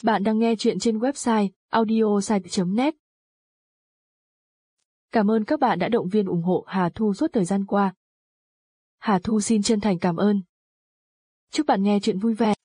Bạn đang nghe chuyện trên website audiosite.net. Cảm ơn các bạn đã động viên ủng hộ Hà Thu suốt thời gian qua. Hà Thu xin chân thành cảm ơn. Chúc bạn nghe chuyện vui vẻ.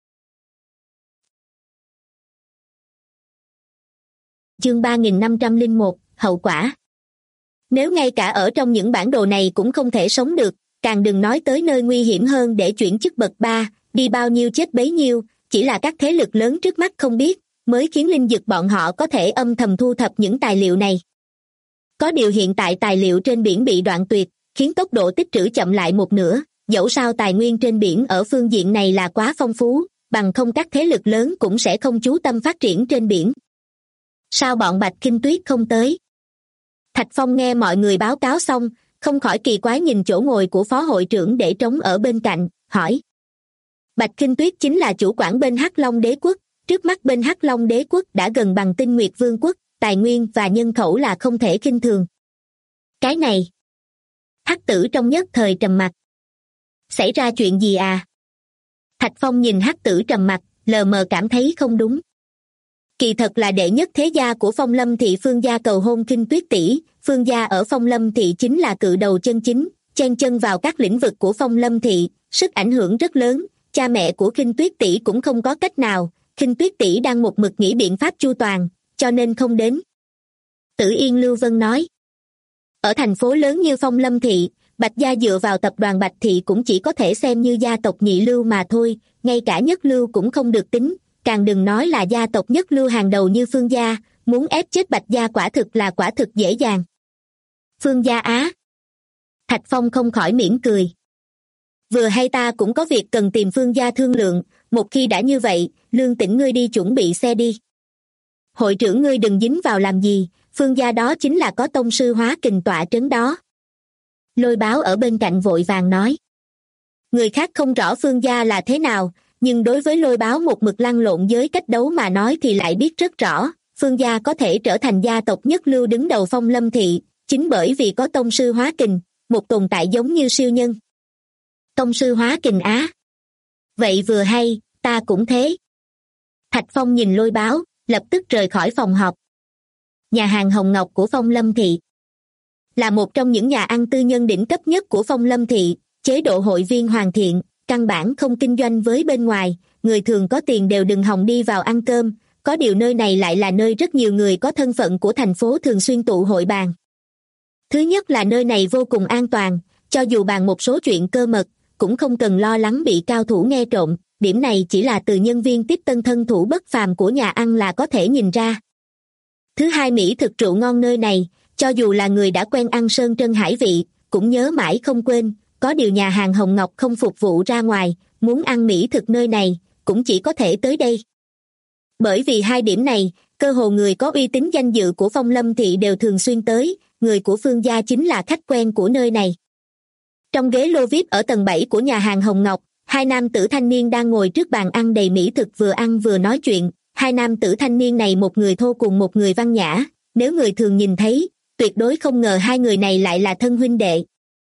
Chương 3501, hậu quả. Nếu ngay cả ở trong những bản đồ này cũng không thể sống được, càng đừng nói tới nơi nguy hiểm hơn để chuyển chức bậc 3, đi bao nhiêu chết bấy nhiêu, chỉ là các thế lực lớn trước mắt không biết, mới khiến Linh Dực bọn họ có thể âm thầm thu thập những tài liệu này. Có điều hiện tại tài liệu trên biển bị đoạn tuyệt, khiến tốc độ tích trữ chậm lại một nửa, dẫu sao tài nguyên trên biển ở phương diện này là quá phong phú, bằng không các thế lực lớn cũng sẽ không chú tâm phát triển trên biển. Sao bọn Bạch Kinh Tuyết không tới? Thạch Phong nghe mọi người báo cáo xong, không khỏi kỳ quái nhìn chỗ ngồi của phó hội trưởng để trống ở bên cạnh, hỏi. Bạch Kinh Tuyết chính là chủ quản bên Hắc Long Đế Quốc, trước mắt bên Hắc Long Đế Quốc đã gần bằng Tinh Nguyệt Vương Quốc, tài nguyên và nhân khẩu là không thể khinh thường. Cái này. Hắc Tử trong nhất thời trầm mặc. Xảy ra chuyện gì à? Thạch Phong nhìn Hắc Tử trầm mặc, lờ mờ cảm thấy không đúng. Kỳ thật là đệ nhất thế gia của Phong Lâm thị Phương gia cầu hôn Kinh Tuyết tỷ, Phương gia ở Phong Lâm thị chính là cự đầu chân chính, chen chân vào các lĩnh vực của Phong Lâm thị, sức ảnh hưởng rất lớn, cha mẹ của Kinh Tuyết tỷ cũng không có cách nào, Kinh Tuyết tỷ đang một mực nghĩ biện pháp chu toàn, cho nên không đến. Tử Yên Lưu Vân nói. Ở thành phố lớn như Phong Lâm thị, Bạch gia dựa vào tập đoàn Bạch thị cũng chỉ có thể xem như gia tộc nhị lưu mà thôi, ngay cả nhất lưu cũng không được tính, càng đừng nói là gia tộc nhất lưu hàng đầu như Phương gia, muốn ép chết Bạch gia quả thực dễ dàng. Phương gia á. Thạch Phong không khỏi mỉm cười. Vừa hay ta cũng có việc cần tìm Phương gia thương lượng, một khi đã như vậy, Lương Tĩnh ngươi đi chuẩn bị xe đi. Hội trưởng ngươi đừng dính vào làm gì, Phương gia đó chính là có tông sư hóa kình tọa trấn đó. Lôi Báo ở bên cạnh vội vàng nói. Người khác không rõ Phương gia là thế nào, nhưng đối với Lôi Báo một mực lăn lộn giới cách đấu mà nói thì lại biết rất rõ, Phương gia có thể trở thành gia tộc nhất lưu đứng đầu Phong Lâm thị, chính bởi vì có tông sư hóa kình, một tồn tại giống như siêu nhân. Tông sư hóa kình á. Vậy vừa hay, ta cũng thế. Thạch Phong nhìn Lôi Báo, lập tức rời khỏi phòng họp. Nhà hàng Hồng Ngọc của Phong Lâm thị là một trong những nhà ăn tư nhân đỉnh cấp nhất của Phong Lâm thị, chế độ hội viên hoàn thiện, căn bản không kinh doanh với bên ngoài, người thường có tiền đều đừng hòng đi vào ăn cơm, có điều nơi này lại là nơi rất nhiều người có thân phận của thành phố thường xuyên tụ hội bàn. Thứ nhất là nơi này vô cùng an toàn, cho dù bàn một số chuyện cơ mật, cũng không cần lo lắng bị cao thủ nghe trộm, điểm này chỉ là từ nhân viên tiếp tân thân thủ bất phàm của nhà ăn là có thể nhìn ra. Thứ hai, mỹ thực rượu ngon nơi này, cho dù là người đã quen ăn sơn trân hải vị, cũng nhớ mãi không quên, có điều nhà hàng Hồng Ngọc không phục vụ ra ngoài, muốn ăn mỹ thực nơi này, cũng chỉ có thể tới đây. Bởi vì hai điểm này, cơ hồ người có uy tín danh dự của Phong Lâm thị đều thường xuyên tới, người của Phương gia chính là khách quen của nơi này. Trong ghế lô VIP ở tầng 7 của nhà hàng Hồng Ngọc, hai nam tử thanh niên đang ngồi trước bàn ăn đầy mỹ thực vừa ăn vừa nói chuyện, hai nam tử thanh niên này một người thô cùng một người văn nhã, nếu người thường nhìn thấy, tuyệt đối không ngờ hai người này lại là thân huynh đệ.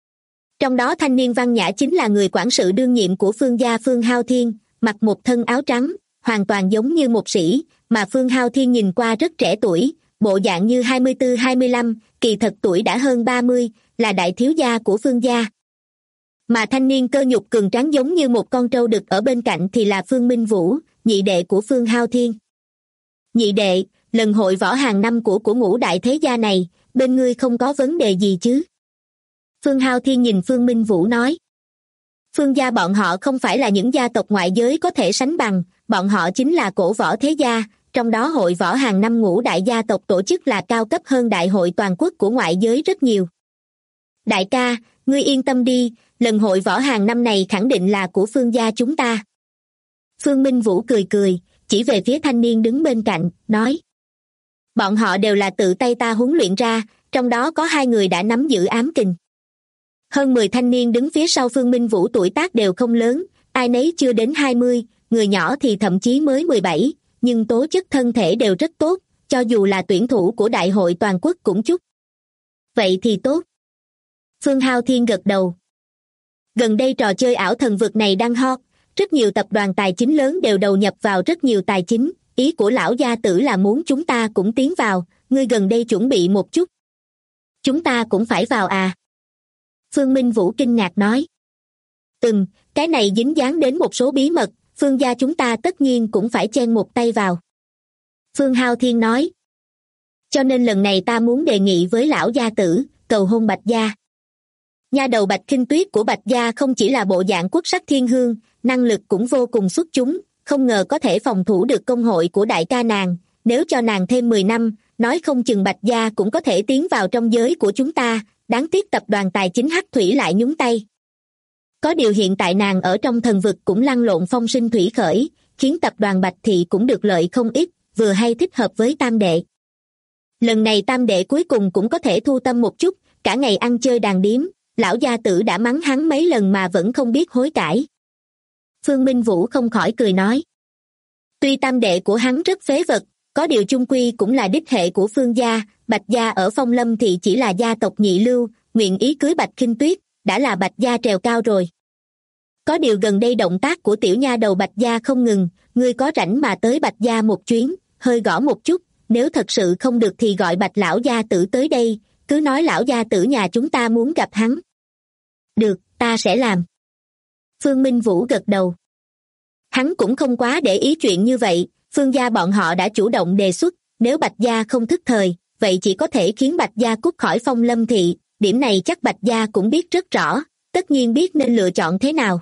Trong đó thanh niên văn nhã chính là người quản sự đương nhiệm của Phương gia Phương Hao Thiên, mặc một thân áo trắng, hoàn toàn giống như một sĩ, mà Phương Hao Thiên nhìn qua rất trẻ tuổi, bộ dạng như 24-25, kỳ thật tuổi đã hơn 30, là đại thiếu gia của Phương gia. Mà thanh niên cơ nhục cường tráng giống như một con trâu đực ở bên cạnh thì là Phương Minh Vũ, nhị đệ của Phương Hao Thiên. Nhị đệ, lần hội võ hàng năm của ngũ đại thế gia này, bên ngươi không có vấn đề gì chứ? Phương Hao Thiên nhìn Phương Minh Vũ nói. Phương gia bọn họ không phải là những gia tộc ngoại giới có thể sánh bằng, bọn họ chính là cổ võ thế gia, trong đó hội võ hàng năm ngũ đại gia tộc tổ chức là cao cấp hơn đại hội toàn quốc của ngoại giới rất nhiều. Đại ca, ngươi yên tâm đi, lần hội võ hàng năm này khẳng định là của Phương gia chúng ta. Phương Minh Vũ cười cười, chỉ về phía thanh niên đứng bên cạnh, nói. Bọn họ đều là tự tay ta huấn luyện ra, trong đó có 2 người đã nắm giữ ám kình. Hơn 10 thanh niên đứng phía sau Phương Minh Vũ tuổi tác đều không lớn, ai nấy chưa đến 20, người nhỏ thì thậm chí mới 17, nhưng tố chất thân thể đều rất tốt, cho dù là tuyển thủ của đại hội toàn quốc cũng chút. Vậy thì tốt. Phương Hao Thiên gật đầu. Gần đây trò chơi ảo thần vực này đang hot, rất nhiều tập đoàn tài chính lớn đều đầu nhập vào rất nhiều tài chính, ý của lão gia tử là muốn chúng ta cũng tiến vào, ngươi gần đây chuẩn bị một chút. Chúng ta cũng phải vào à? Phương Minh Vũ kinh ngạc nói. Cái này dính dáng đến một số bí mật, Phương gia chúng ta tất nhiên cũng phải chen một tay vào. Phương Hao Thiên nói. Cho nên lần này ta muốn đề nghị với lão gia tử, cầu hôn Bạch gia. Nha đầu Bạch Khinh Tuyết của Bạch gia không chỉ là bộ dạng quốc sắc thiên hương, năng lực cũng vô cùng xuất chúng, không ngờ có thể phòng thủ được công hội của đại ca nàng, nếu cho nàng thêm 10 năm, nói không chừng Bạch gia cũng có thể tiến vào trong giới của chúng ta, đáng tiếc tập đoàn tài chính Hắc Thủy lại nhúng tay. Có điều hiện tại nàng ở trong thần vực cũng lăn lộn phong sinh thủy khởi, khiến tập đoàn Bạch Thị cũng được lợi không ít, vừa hay thích hợp với tam đệ. Lần này tam đệ cuối cùng cũng có thể thu tâm một chút, cả ngày ăn chơi đàn điếm, lão gia tử đã mắng hắn mấy lần mà vẫn không biết hối cải. Phương Minh Vũ không khỏi cười nói. Tuy tam đệ của hắn rất phế vật, có điều chung quy cũng là đích hệ của Phương gia, Bạch gia ở Phong Lâm thì chỉ là gia tộc nhị lưu, nguyện ý cưới Bạch Khinh Tuyết, đã là Bạch gia trèo cao rồi. Có điều gần đây động tác của tiểu nha đầu Bạch gia không ngừng, ngươi có rảnh mà tới Bạch gia một chuyến, hơi gõ một chút, nếu thật sự không được thì gọi Bạch lão gia tử tới đây, cứ nói lão gia tử nhà chúng ta muốn gặp hắn. Được, ta sẽ làm. Phương Minh Vũ gật đầu. Hắn cũng không quá để ý chuyện như vậy, Phương gia bọn họ đã chủ động đề xuất, nếu Bạch gia không thức thời, vậy chỉ có thể khiến Bạch gia cút khỏi Phong Lâm thị, điểm này chắc Bạch gia cũng biết rất rõ, tất nhiên biết nên lựa chọn thế nào.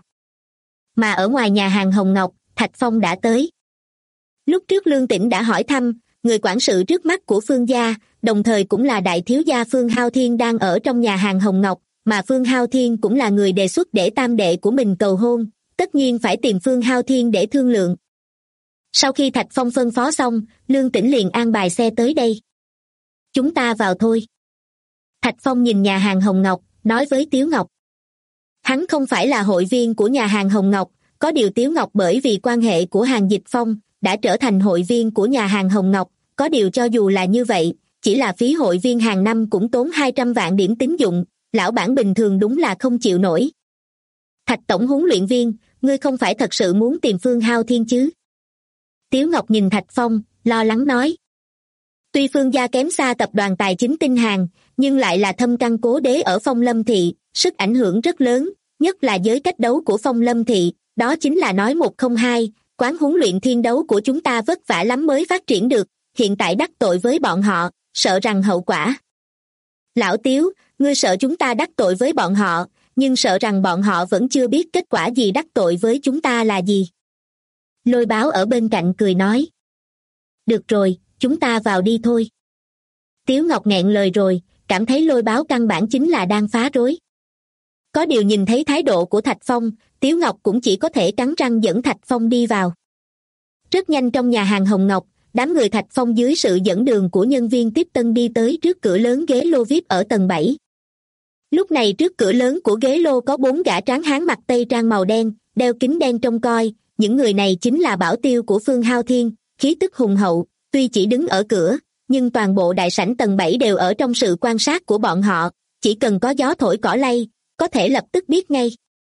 Mà ở ngoài nhà hàng Hồng Ngọc, Thạch Phong đã tới. Lúc trước Lương Tĩnh đã hỏi thăm, người quản sự trước mắt của Phương gia, đồng thời cũng là đại thiếu gia Phương Hao Thiên đang ở trong nhà hàng Hồng Ngọc, mà Phương Hao Thiên cũng là người đề xuất để tam đệ của mình cầu hôn, tất nhiên phải tìm Phương Hao Thiên để thương lượng. Sau khi Thạch Phong phân phó xong, Lương Tĩnh liền an bài xe tới đây. Chúng ta vào thôi. Thạch Phong nhìn nhà hàng Hồng Ngọc, nói với Tiếu Ngọc. Hắn không phải là hội viên của nhà hàng Hồng Ngọc, có điều Tiếu Ngọc bởi vì quan hệ của Hàng Dịch Phong, đã trở thành hội viên của nhà hàng Hồng Ngọc, có điều cho dù là như vậy, chỉ là phí hội viên hàng năm cũng tốn 200 vạn điểm tín dụng, lão bản bình thường đúng là không chịu nổi. Thạch tổng huấn luyện viên, ngươi không phải thật sự muốn tìm Phương Hao Thiên chứ? Tiếu Ngọc nhìn Thạch Phong, lo lắng nói. Tuy Phương gia kém xa tập đoàn tài chính Tinh Hàng, nhưng lại là thâm căn cố đế ở Phong Lâm thị, sức ảnh hưởng rất lớn, nhất là giới cách đấu của Phong Lâm thị, đó chính là nói một không hai, quán huấn luyện thiên đấu của chúng ta vất vả lắm mới phát triển được, hiện tại đắc tội với bọn họ, sợ rằng hậu quả. Lão Tiếu, ngươi sợ chúng ta đắc tội với bọn họ, nhưng sợ rằng bọn họ vẫn chưa biết kết quả gì đắc tội với chúng ta là gì. Lôi Báo ở bên cạnh cười nói. Được rồi, chúng ta vào đi thôi. Tiếu Ngọc nghẹn lời rồi, cảm thấy Lôi Báo căn bản chính là đang phá rối. Có điều nhìn thấy thái độ của Thạch Phong, Tiếu Ngọc cũng chỉ có thể cắn răng dẫn Thạch Phong đi vào. Rất nhanh trong nhà hàng Hồng Ngọc, đám người Thạch Phong dưới sự dẫn đường của nhân viên tiếp tân đi tới trước cửa lớn ghế lô VIP ở tầng 7. Lúc này trước cửa lớn của ghế lô có 4 gã tráng hán mặc tây trang màu đen, đeo kính đen trông coi, những người này chính là bảo tiêu của Phương Hao Thiên, khí tức hùng hậu, tuy chỉ đứng ở cửa, nhưng toàn bộ đại sảnh tầng 7 đều ở trong sự quan sát của bọn họ, chỉ cần có gió thổi cỏ lay, có thể lập tức biết ngay.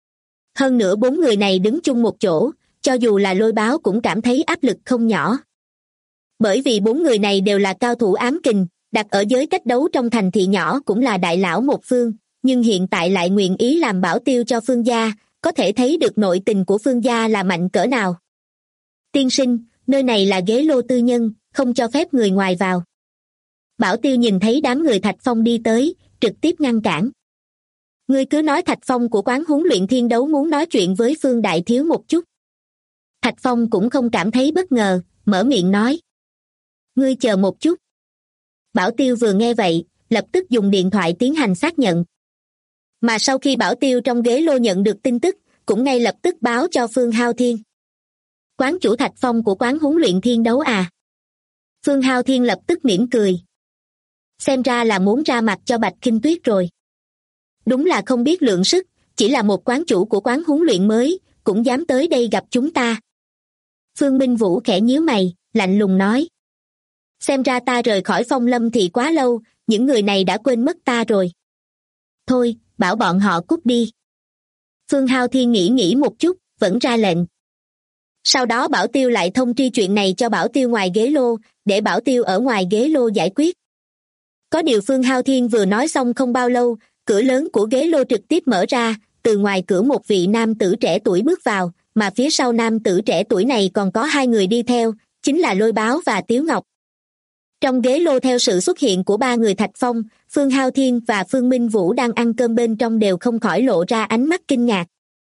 Hơn nữa 4 người này đứng chung một chỗ, cho dù là Lôi Báo cũng cảm thấy áp lực không nhỏ. Bởi vì 4 người này đều là cao thủ ám kình, đặt ở giới cách đấu trong thành thị nhỏ cũng là đại lão một phương, nhưng hiện tại lại nguyện ý làm bảo tiêu cho Phương gia, có thể thấy được nội tình của Phương gia là mạnh cỡ nào. Tiên sinh, nơi này là ghế lô tư nhân, không cho phép người ngoài vào. Bảo tiêu nhìn thấy đám người Thạch Phong đi tới, trực tiếp ngăn cản. Ngươi cứ nói Thạch Phong của quán huấn luyện thiên đấu muốn nói chuyện với Phương đại thiếu một chút. Thạch Phong cũng không cảm thấy bất ngờ, mở miệng nói. Ngươi chờ một chút. Bảo tiêu vừa nghe vậy, lập tức dùng điện thoại tiến hành xác nhận. Mà sau khi bảo tiêu trong ghế lô nhận được tin tức, cũng ngay lập tức báo cho Phương Hao Thiên. Quán chủ Thạch Phong của quán huấn luyện thiên đấu à? Phương Hao Thiên lập tức mỉm cười. Xem ra là muốn ra mặt cho Bạch Khinh Tuyết rồi. Đúng là không biết lượng sức, chỉ là một quán chủ của quán huấn luyện mới, cũng dám tới đây gặp chúng ta. Phương Minh Vũ khẽ nhíu mày, lạnh lùng nói. Xem ra ta rời khỏi Phong Lâm thì quá lâu, những người này đã quên mất ta rồi. Thôi, bảo bọn họ cút đi. Phương Hao Thiên nghĩ một chút, vẫn ra lệnh. Sau đó Bảo Tiêu lại thông tri chuyện này cho Bảo Tiêu ngoài ghế lô, để Bảo Tiêu ở ngoài ghế lô giải quyết. Có điều Phương Hao Thiên vừa nói xong không bao lâu, cửa lớn của ghế lô trực tiếp mở ra, từ ngoài cửa một vị nam tử trẻ tuổi bước vào, mà phía sau nam tử trẻ tuổi này còn có hai người đi theo, chính là Lôi Báo và Tiếu Ngọc. Trong ghế lô theo sự xuất hiện của ba người Thạch Phong, Phương Hao Thiên và Phương Minh Vũ đang ăn cơm bên trong đều không khỏi lộ ra ánh mắt kinh ngạc.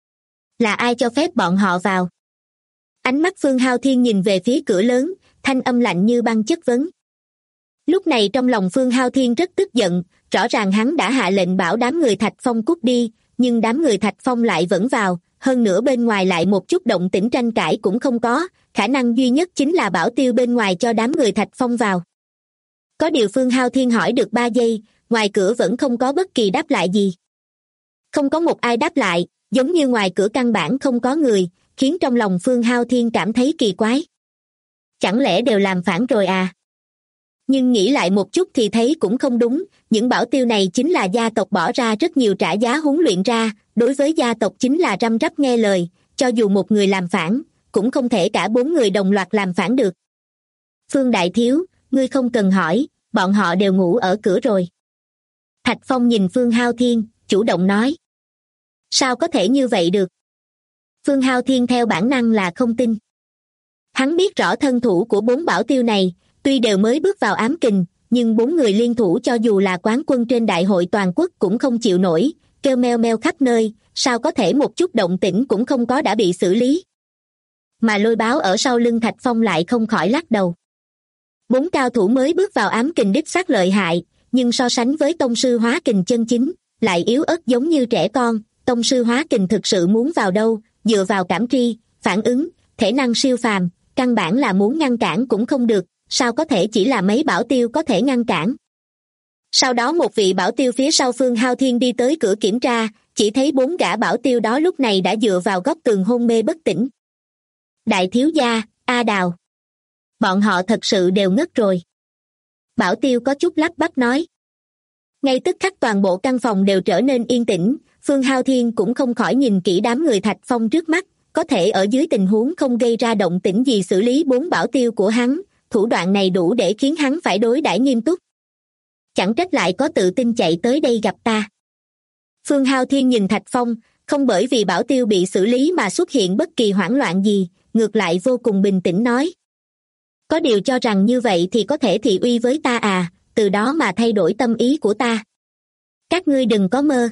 Là ai cho phép bọn họ vào? Ánh mắt Phương Hao Thiên nhìn về phía cửa lớn, thanh âm lạnh như băng chất vấn. Lúc này trong lòng Phương Hao Thiên rất tức giận, rõ ràng hắn đã hạ lệnh bảo đám người Thạch Phong cút đi, nhưng đám người Thạch Phong lại vẫn vào, hơn nữa bên ngoài lại một chút động tĩnh tranh cãi cũng không có, khả năng duy nhất chính là Bảo Tiêu bên ngoài cho đám người Thạch Phong vào. Có điều Phương Hao Thiên hỏi được 3 giây, ngoài cửa vẫn không có bất kỳ đáp lại gì. Không có một ai đáp lại, giống như ngoài cửa căn bản không có người, khiến trong lòng Phương Hao Thiên cảm thấy kỳ quái. Chẳng lẽ đều làm phản rồi à? Nhưng nghĩ lại một chút thì thấy cũng không đúng, những Bảo Tiêu này chính là gia tộc bỏ ra rất nhiều trả giá huấn luyện ra, đối với gia tộc chính là răm rắp nghe lời, cho dù một người làm phản, cũng không thể cả 4 người đồng loạt làm phản được. Phương Đại Thiếu, ngươi không cần hỏi, bọn họ đều ngủ ở cửa rồi. Thạch Phong nhìn Phương Hao Thiên, chủ động nói. Sao có thể như vậy được? Phương Hao Thiên theo bản năng là không tin. Hắn biết rõ thân thủ của 4 Bảo Tiêu này, tuy đều mới bước vào ám kình, nhưng 4 người liên thủ cho dù là quán quân trên đại hội toàn quốc cũng không chịu nổi, kêu meo meo khắp nơi, sao có thể một chút động tĩnh cũng không có đã bị xử lý. Mà Lôi Báo ở sau lưng Thạch Phong lại không khỏi lắc đầu. 4 cao thủ mới bước vào ám kình đích xác lợi hại, nhưng so sánh với tông sư hóa kình chân chính, lại yếu ớt giống như trẻ con. Tông sư hóa kình thực sự muốn vào đâu, dựa vào cảm tri, phản ứng, thể năng siêu phàm, căn bản là muốn ngăn cản cũng không được, sao có thể chỉ là mấy Bảo Tiêu có thể ngăn cản. Sau đó một vị Bảo Tiêu phía sau Phương Hao Thiên đi tới cửa kiểm tra, chỉ thấy 4 gã Bảo Tiêu đó lúc này đã dựa vào góc tường hôn mê bất tỉnh. Đại thiếu gia, A Đào. Bọn họ thật sự đều ngất rồi. Bảo Tiêu có chút lắp bắp nói. Ngay tức khắc toàn bộ căn phòng đều trở nên yên tĩnh, Phương Hao Thiên cũng không khỏi nhìn kỹ đám người Thạch Phong trước mắt, có thể ở dưới tình huống không gây ra động tĩnh gì xử lý 4 Bảo Tiêu của hắn, thủ đoạn này đủ để khiến hắn phải đối đãi nghiêm túc. Chẳng trách lại có tự tin chạy tới đây gặp ta. Phương Hao Thiên nhìn Thạch Phong, không bởi vì Bảo Tiêu bị xử lý mà xuất hiện bất kỳ hoảng loạn gì, ngược lại vô cùng bình tĩnh nói. Có điều cho rằng như vậy thì có thể thị uy với ta à, từ đó mà thay đổi tâm ý của ta. Các ngươi đừng có mơ.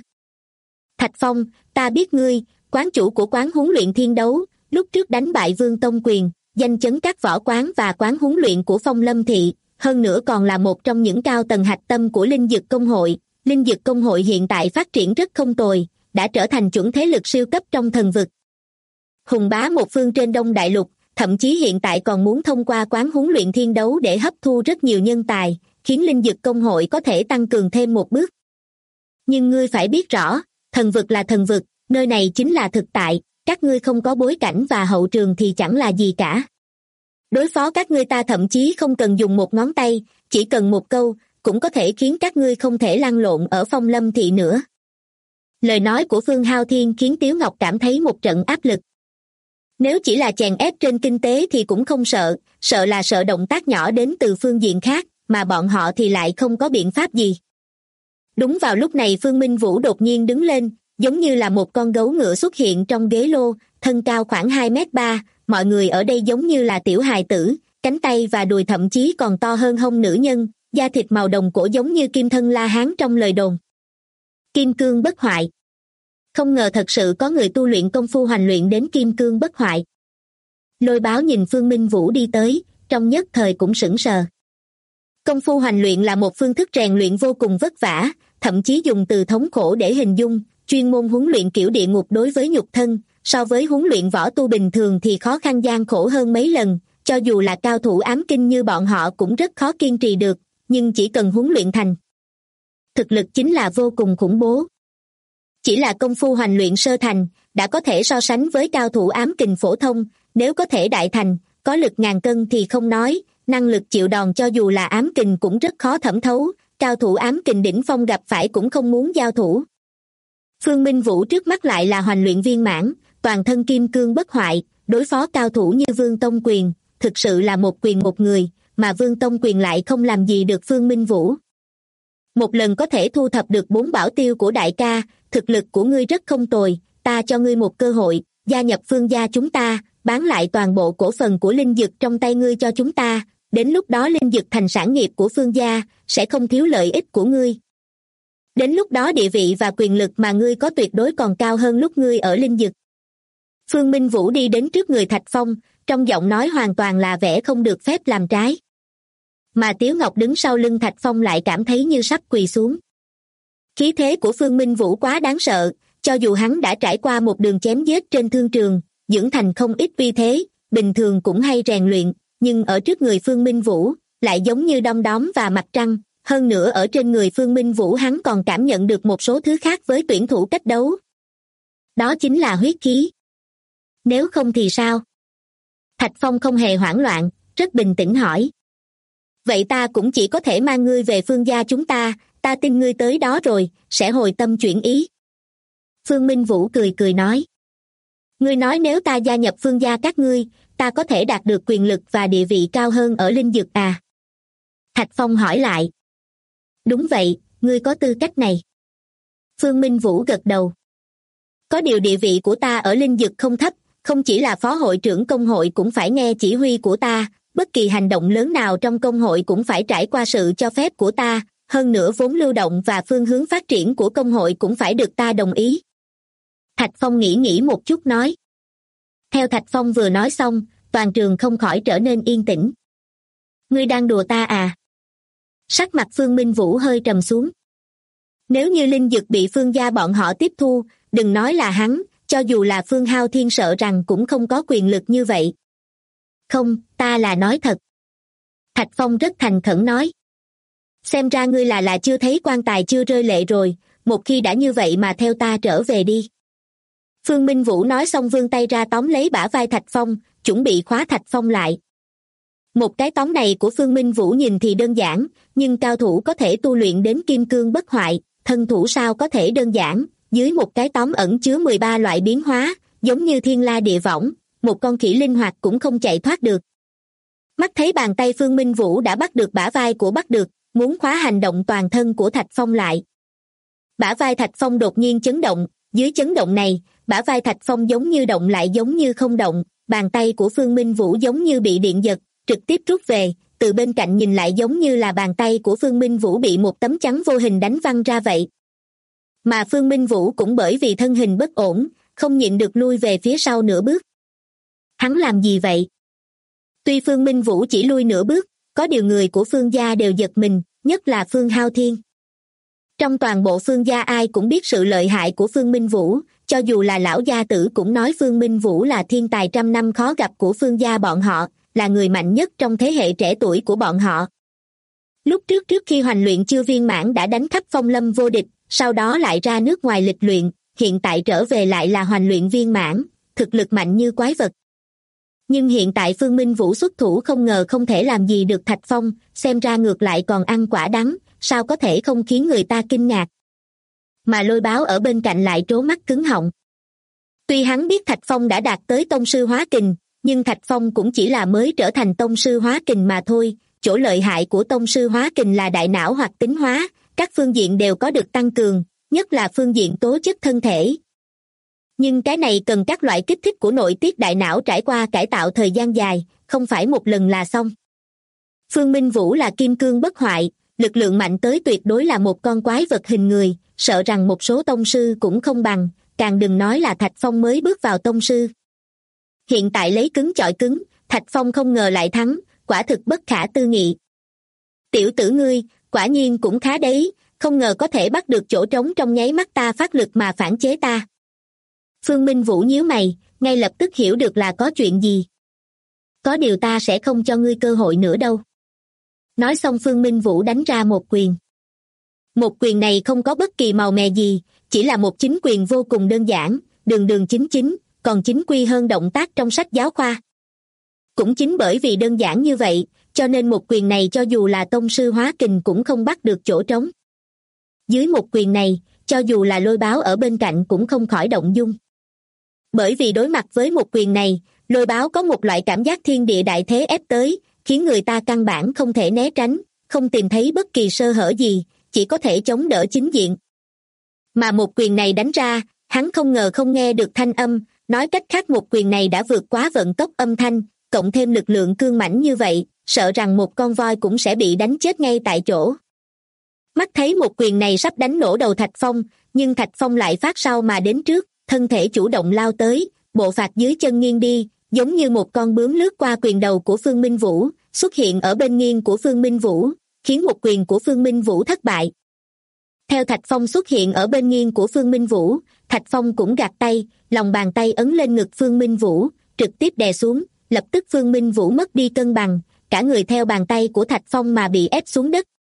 Thạch Phong, ta biết ngươi, quán chủ của quán huấn luyện Thiên Đấu, lúc trước đánh bại Vương Tông Quyền, danh chấn các võ quán và quán huấn luyện của Phong Lâm Thị, hơn nữa còn là một trong những cao tầng hạch tâm của Linh Dực Công hội. Linh Dực Công hội hiện tại phát triển rất không tồi, đã trở thành chuẩn thế lực siêu cấp trong thần vực. Hùng bá một phương trên Đông Đại Lục, thậm chí hiện tại còn muốn thông qua quán huấn luyện Thiên Đấu để hấp thu rất nhiều nhân tài, khiến Linh Dực Công hội có thể tăng cường thêm một bước. Nhưng ngươi phải biết rõ, thần vực là thần vực, nơi này chính là thực tại, các ngươi không có bối cảnh và hậu trường thì chẳng là gì cả. Đối phó các ngươi ta thậm chí không cần dùng một ngón tay, chỉ cần một câu, cũng có thể khiến các ngươi không thể lăn lộn ở Phong Lâm Thị nữa. Lời nói của Phương Hao Thiên khiến Tiếu Ngọc cảm thấy một trận áp lực. Nếu chỉ là chèn ép trên kinh tế thì cũng không sợ, sợ là sợ động tác nhỏ đến từ phương diện khác, mà bọn họ thì lại không có biện pháp gì. Đúng vào lúc này Phương Minh Vũ đột nhiên đứng lên, giống như là một con gấu ngựa xuất hiện trong ghế lô, thân cao khoảng 2m3, mọi người ở đây giống như là tiểu hài tử, cánh tay và đùi thậm chí còn to hơn hông nữ nhân, da thịt màu đồng cổ giống như kim thân La Hán trong lời đồn. Kim cương bất hoại. Không ngờ thật sự có người tu luyện công phu hoành luyện đến kim cương bất hoại. Lôi Báo nhìn Phương Minh Vũ đi tới, trong nhất thời cũng sững sờ. Công phu hoành luyện là một phương thức rèn luyện vô cùng vất vả, thậm chí dùng từ thống khổ để hình dung, chuyên môn huấn luyện kiểu địa ngục đối với nhục thân, so với huấn luyện võ tu bình thường thì khó khăn gian khổ hơn mấy lần, cho dù là cao thủ ám kinh như bọn họ cũng rất khó kiên trì được, nhưng chỉ cần huấn luyện thành. Thực lực chính là vô cùng khủng bố. Chỉ là công phu hoành luyện sơ thành, đã có thể so sánh với cao thủ ám kình phổ thông, nếu có thể đại thành, có lực ngàn cân thì không nói, năng lực chịu đòn cho dù là ám kình cũng rất khó thẩm thấu, cao thủ ám kình đỉnh phong gặp phải cũng không muốn giao thủ. Phương Minh Vũ trước mắt lại là hoành luyện viên mãn, toàn thân kim cương bất hoại, đối phó cao thủ như Vương Tông Quyền, thực sự là một quyền một người, mà Vương Tông Quyền lại không làm gì được Phương Minh Vũ. Một lần có thể thu thập được 4 bảo tiêu của đại ca, thực lực của ngươi rất không tồi, ta cho ngươi một cơ hội, gia nhập Phương gia chúng ta, bán lại toàn bộ cổ phần của linh dược trong tay ngươi cho chúng ta, đến lúc đó linh dược thành sản nghiệp của Phương gia, sẽ không thiếu lợi ích của ngươi. Đến lúc đó địa vị và quyền lực mà ngươi có tuyệt đối còn cao hơn lúc ngươi ở linh dược. Phương Minh Vũ đi đến trước người Thạch Phong, trong giọng nói hoàn toàn là vẻ không được phép làm trái. Mà Tiếu Ngọc đứng sau lưng Thạch Phong lại cảm thấy như sắp quỳ xuống. Khí thế của Phương Minh Vũ quá đáng sợ, cho dù hắn đã trải qua một đường chém giết trên thương trường, dưỡng thành không ít uy thế, bình thường cũng hay rèn luyện, nhưng ở trước người Phương Minh Vũ, lại giống như đom đóm và mặt trăng, hơn nữa ở trên người Phương Minh Vũ hắn còn cảm nhận được một số thứ khác với tuyển thủ cách đấu. Đó chính là huyết khí. Nếu không thì sao? Thạch Phong không hề hoảng loạn, rất bình tĩnh hỏi. Vậy ta cũng chỉ có thể mang ngươi về Phương gia chúng ta tin ngươi tới đó rồi, sẽ hồi tâm chuyển ý. Phương Minh Vũ cười cười nói. Ngươi nói nếu ta gia nhập Phương gia các ngươi, ta có thể đạt được quyền lực và địa vị cao hơn ở linh dược à? Thạch Phong hỏi lại. Đúng vậy, ngươi có tư cách này. Phương Minh Vũ gật đầu. Có điều địa vị của ta ở linh dược không thấp, không chỉ là phó hội trưởng công hội cũng phải nghe chỉ huy của ta, bất kỳ hành động lớn nào trong công hội cũng phải trải qua sự cho phép của ta, hơn nữa vốn lưu động và phương hướng phát triển của công hội cũng phải được ta đồng ý. Thạch Phong nghĩ một chút nói. Theo Thạch Phong vừa nói xong, toàn trường không khỏi trở nên yên tĩnh. Ngươi đang đùa ta à? Sắc mặt Phương Minh Vũ hơi trầm xuống. Nếu như linh dược bị Phương gia bọn họ tiếp thu, đừng nói là hắn, cho dù là Phương Hao Thiên sợ rằng cũng không có quyền lực như vậy. Không, ta là nói thật. Thạch Phong rất thành khẩn nói. Xem ra ngươi là chưa thấy quan tài chưa rơi lệ rồi, một khi đã như vậy mà theo ta trở về đi. Phương Minh Vũ nói xong vươn tay ra tóm lấy bả vai Thạch Phong, chuẩn bị khóa Thạch Phong lại. Một cái tóm này của Phương Minh Vũ nhìn thì đơn giản, nhưng cao thủ có thể tu luyện đến kim cương bất hoại, thân thủ sao có thể đơn giản, dưới một cái tóm ẩn chứa 13 loại biến hóa, giống như thiên la địa võng, một con khỉ linh hoạt cũng không chạy thoát được. Mắt thấy bàn tay Phương Minh Vũ đã bắt được bả vai của bắt được, muốn khóa hành động toàn thân của Thạch Phong lại. Bả vai Thạch Phong đột nhiên chấn động, dưới chấn động này, bả vai Thạch Phong giống như động lại giống như không động, bàn tay của Phương Minh Vũ giống như bị điện giật, trực tiếp rút về, từ bên cạnh nhìn lại giống như là bàn tay của Phương Minh Vũ bị một tấm chắn vô hình đánh văng ra vậy. Mà Phương Minh Vũ cũng bởi vì thân hình bất ổn, không nhịn được lui về phía sau nửa bước. Hắn làm gì vậy? Tuy Phương Minh Vũ chỉ lui nửa bước, có điều người của Phương gia đều giật mình, nhất là Phương Hao Thiên. Trong toàn bộ Phương gia ai cũng biết sự lợi hại của Phương Minh Vũ, cho dù là lão gia tử cũng nói Phương Minh Vũ là thiên tài trăm năm khó gặp của Phương gia bọn họ, là người mạnh nhất trong thế hệ trẻ tuổi của bọn họ. Lúc trước khi hoành luyện chưa viên mãn đã đánh khắp phong lâm vô địch, sau đó lại ra nước ngoài lịch luyện, hiện tại trở về lại là hoành luyện viên mãn, thực lực mạnh như quái vật. Nhưng hiện tại Phương Minh Vũ xuất thủ không ngờ không thể làm gì được Thạch Phong, xem ra ngược lại còn ăn quả đắng, sao có thể không khiến người ta kinh ngạc. Mà Lôi Báo ở bên cạnh lại trố mắt cứng họng. Tuy hắn biết Thạch Phong đã đạt tới tông sư hóa kình, nhưng Thạch Phong cũng chỉ là mới trở thành tông sư hóa kình mà thôi, chỗ lợi hại của tông sư hóa kình là đại não hoặc tính hóa, các phương diện đều có được tăng cường, nhất là phương diện tố chất thân thể. Nhưng cái này cần các loại kích thích của nội tiết đại não trải qua cải tạo thời gian dài, không phải một lần là xong. Phương Minh Vũ là kim cương bất hoại, lực lượng mạnh tới tuyệt đối là một con quái vật hình người, sợ rằng một số tông sư cũng không bằng, càng đừng nói là Thạch Phong mới bước vào tông sư. Hiện tại lấy cứng chọi cứng, Thạch Phong không ngờ lại thắng, quả thực bất khả tư nghị. Tiểu tử ngươi, quả nhiên cũng khá đấy, không ngờ có thể bắt được chỗ trống trong nháy mắt ta phát lực mà phản chế ta. Phương Minh Vũ nhíu mày, ngay lập tức hiểu được là có chuyện gì. Có điều ta sẽ không cho ngươi cơ hội nữa đâu. Nói xong Phương Minh Vũ đánh ra một quyền. Một quyền này không có bất kỳ màu mè gì, chỉ là một chính quyền vô cùng đơn giản, đường đường chính chính, còn chính quy hơn động tác trong sách giáo khoa. Cũng chính bởi vì đơn giản như vậy, cho nên một quyền này cho dù là tông sư hóa kình cũng không bắt được chỗ trống. Dưới một quyền này, cho dù là Lôi Báo ở bên cạnh cũng không khỏi động dung. Bởi vì đối mặt với một quyền này, Lôi Báo có một loại cảm giác thiên địa đại thế ép tới, khiến người ta căn bản không thể né tránh, không tìm thấy bất kỳ sơ hở gì, chỉ có thể chống đỡ chính diện. Mà một quyền này đánh ra, hắn không ngờ không nghe được thanh âm, nói cách khác một quyền này đã vượt quá vận tốc âm thanh, cộng thêm lực lượng cương mãnh như vậy, sợ rằng một con voi cũng sẽ bị đánh chết ngay tại chỗ. Mắt thấy một quyền này sắp đánh nổ đầu Thạch Phong, nhưng Thạch Phong lại phát sau mà đến trước, thân thể chủ động lao tới, bộ phạt dưới chân nghiêng đi, giống như một con bướm lướt qua quyền đầu của Phương Minh Vũ, xuất hiện ở bên nghiêng của Phương Minh Vũ, khiến một quyền của Phương Minh Vũ thất bại. Theo Thạch Phong xuất hiện ở bên nghiêng của Phương Minh Vũ, Thạch Phong cũng gạt tay, lòng bàn tay ấn lên ngực Phương Minh Vũ, trực tiếp đè xuống, lập tức Phương Minh Vũ mất đi cân bằng, cả người theo bàn tay của Thạch Phong mà bị ép xuống đất.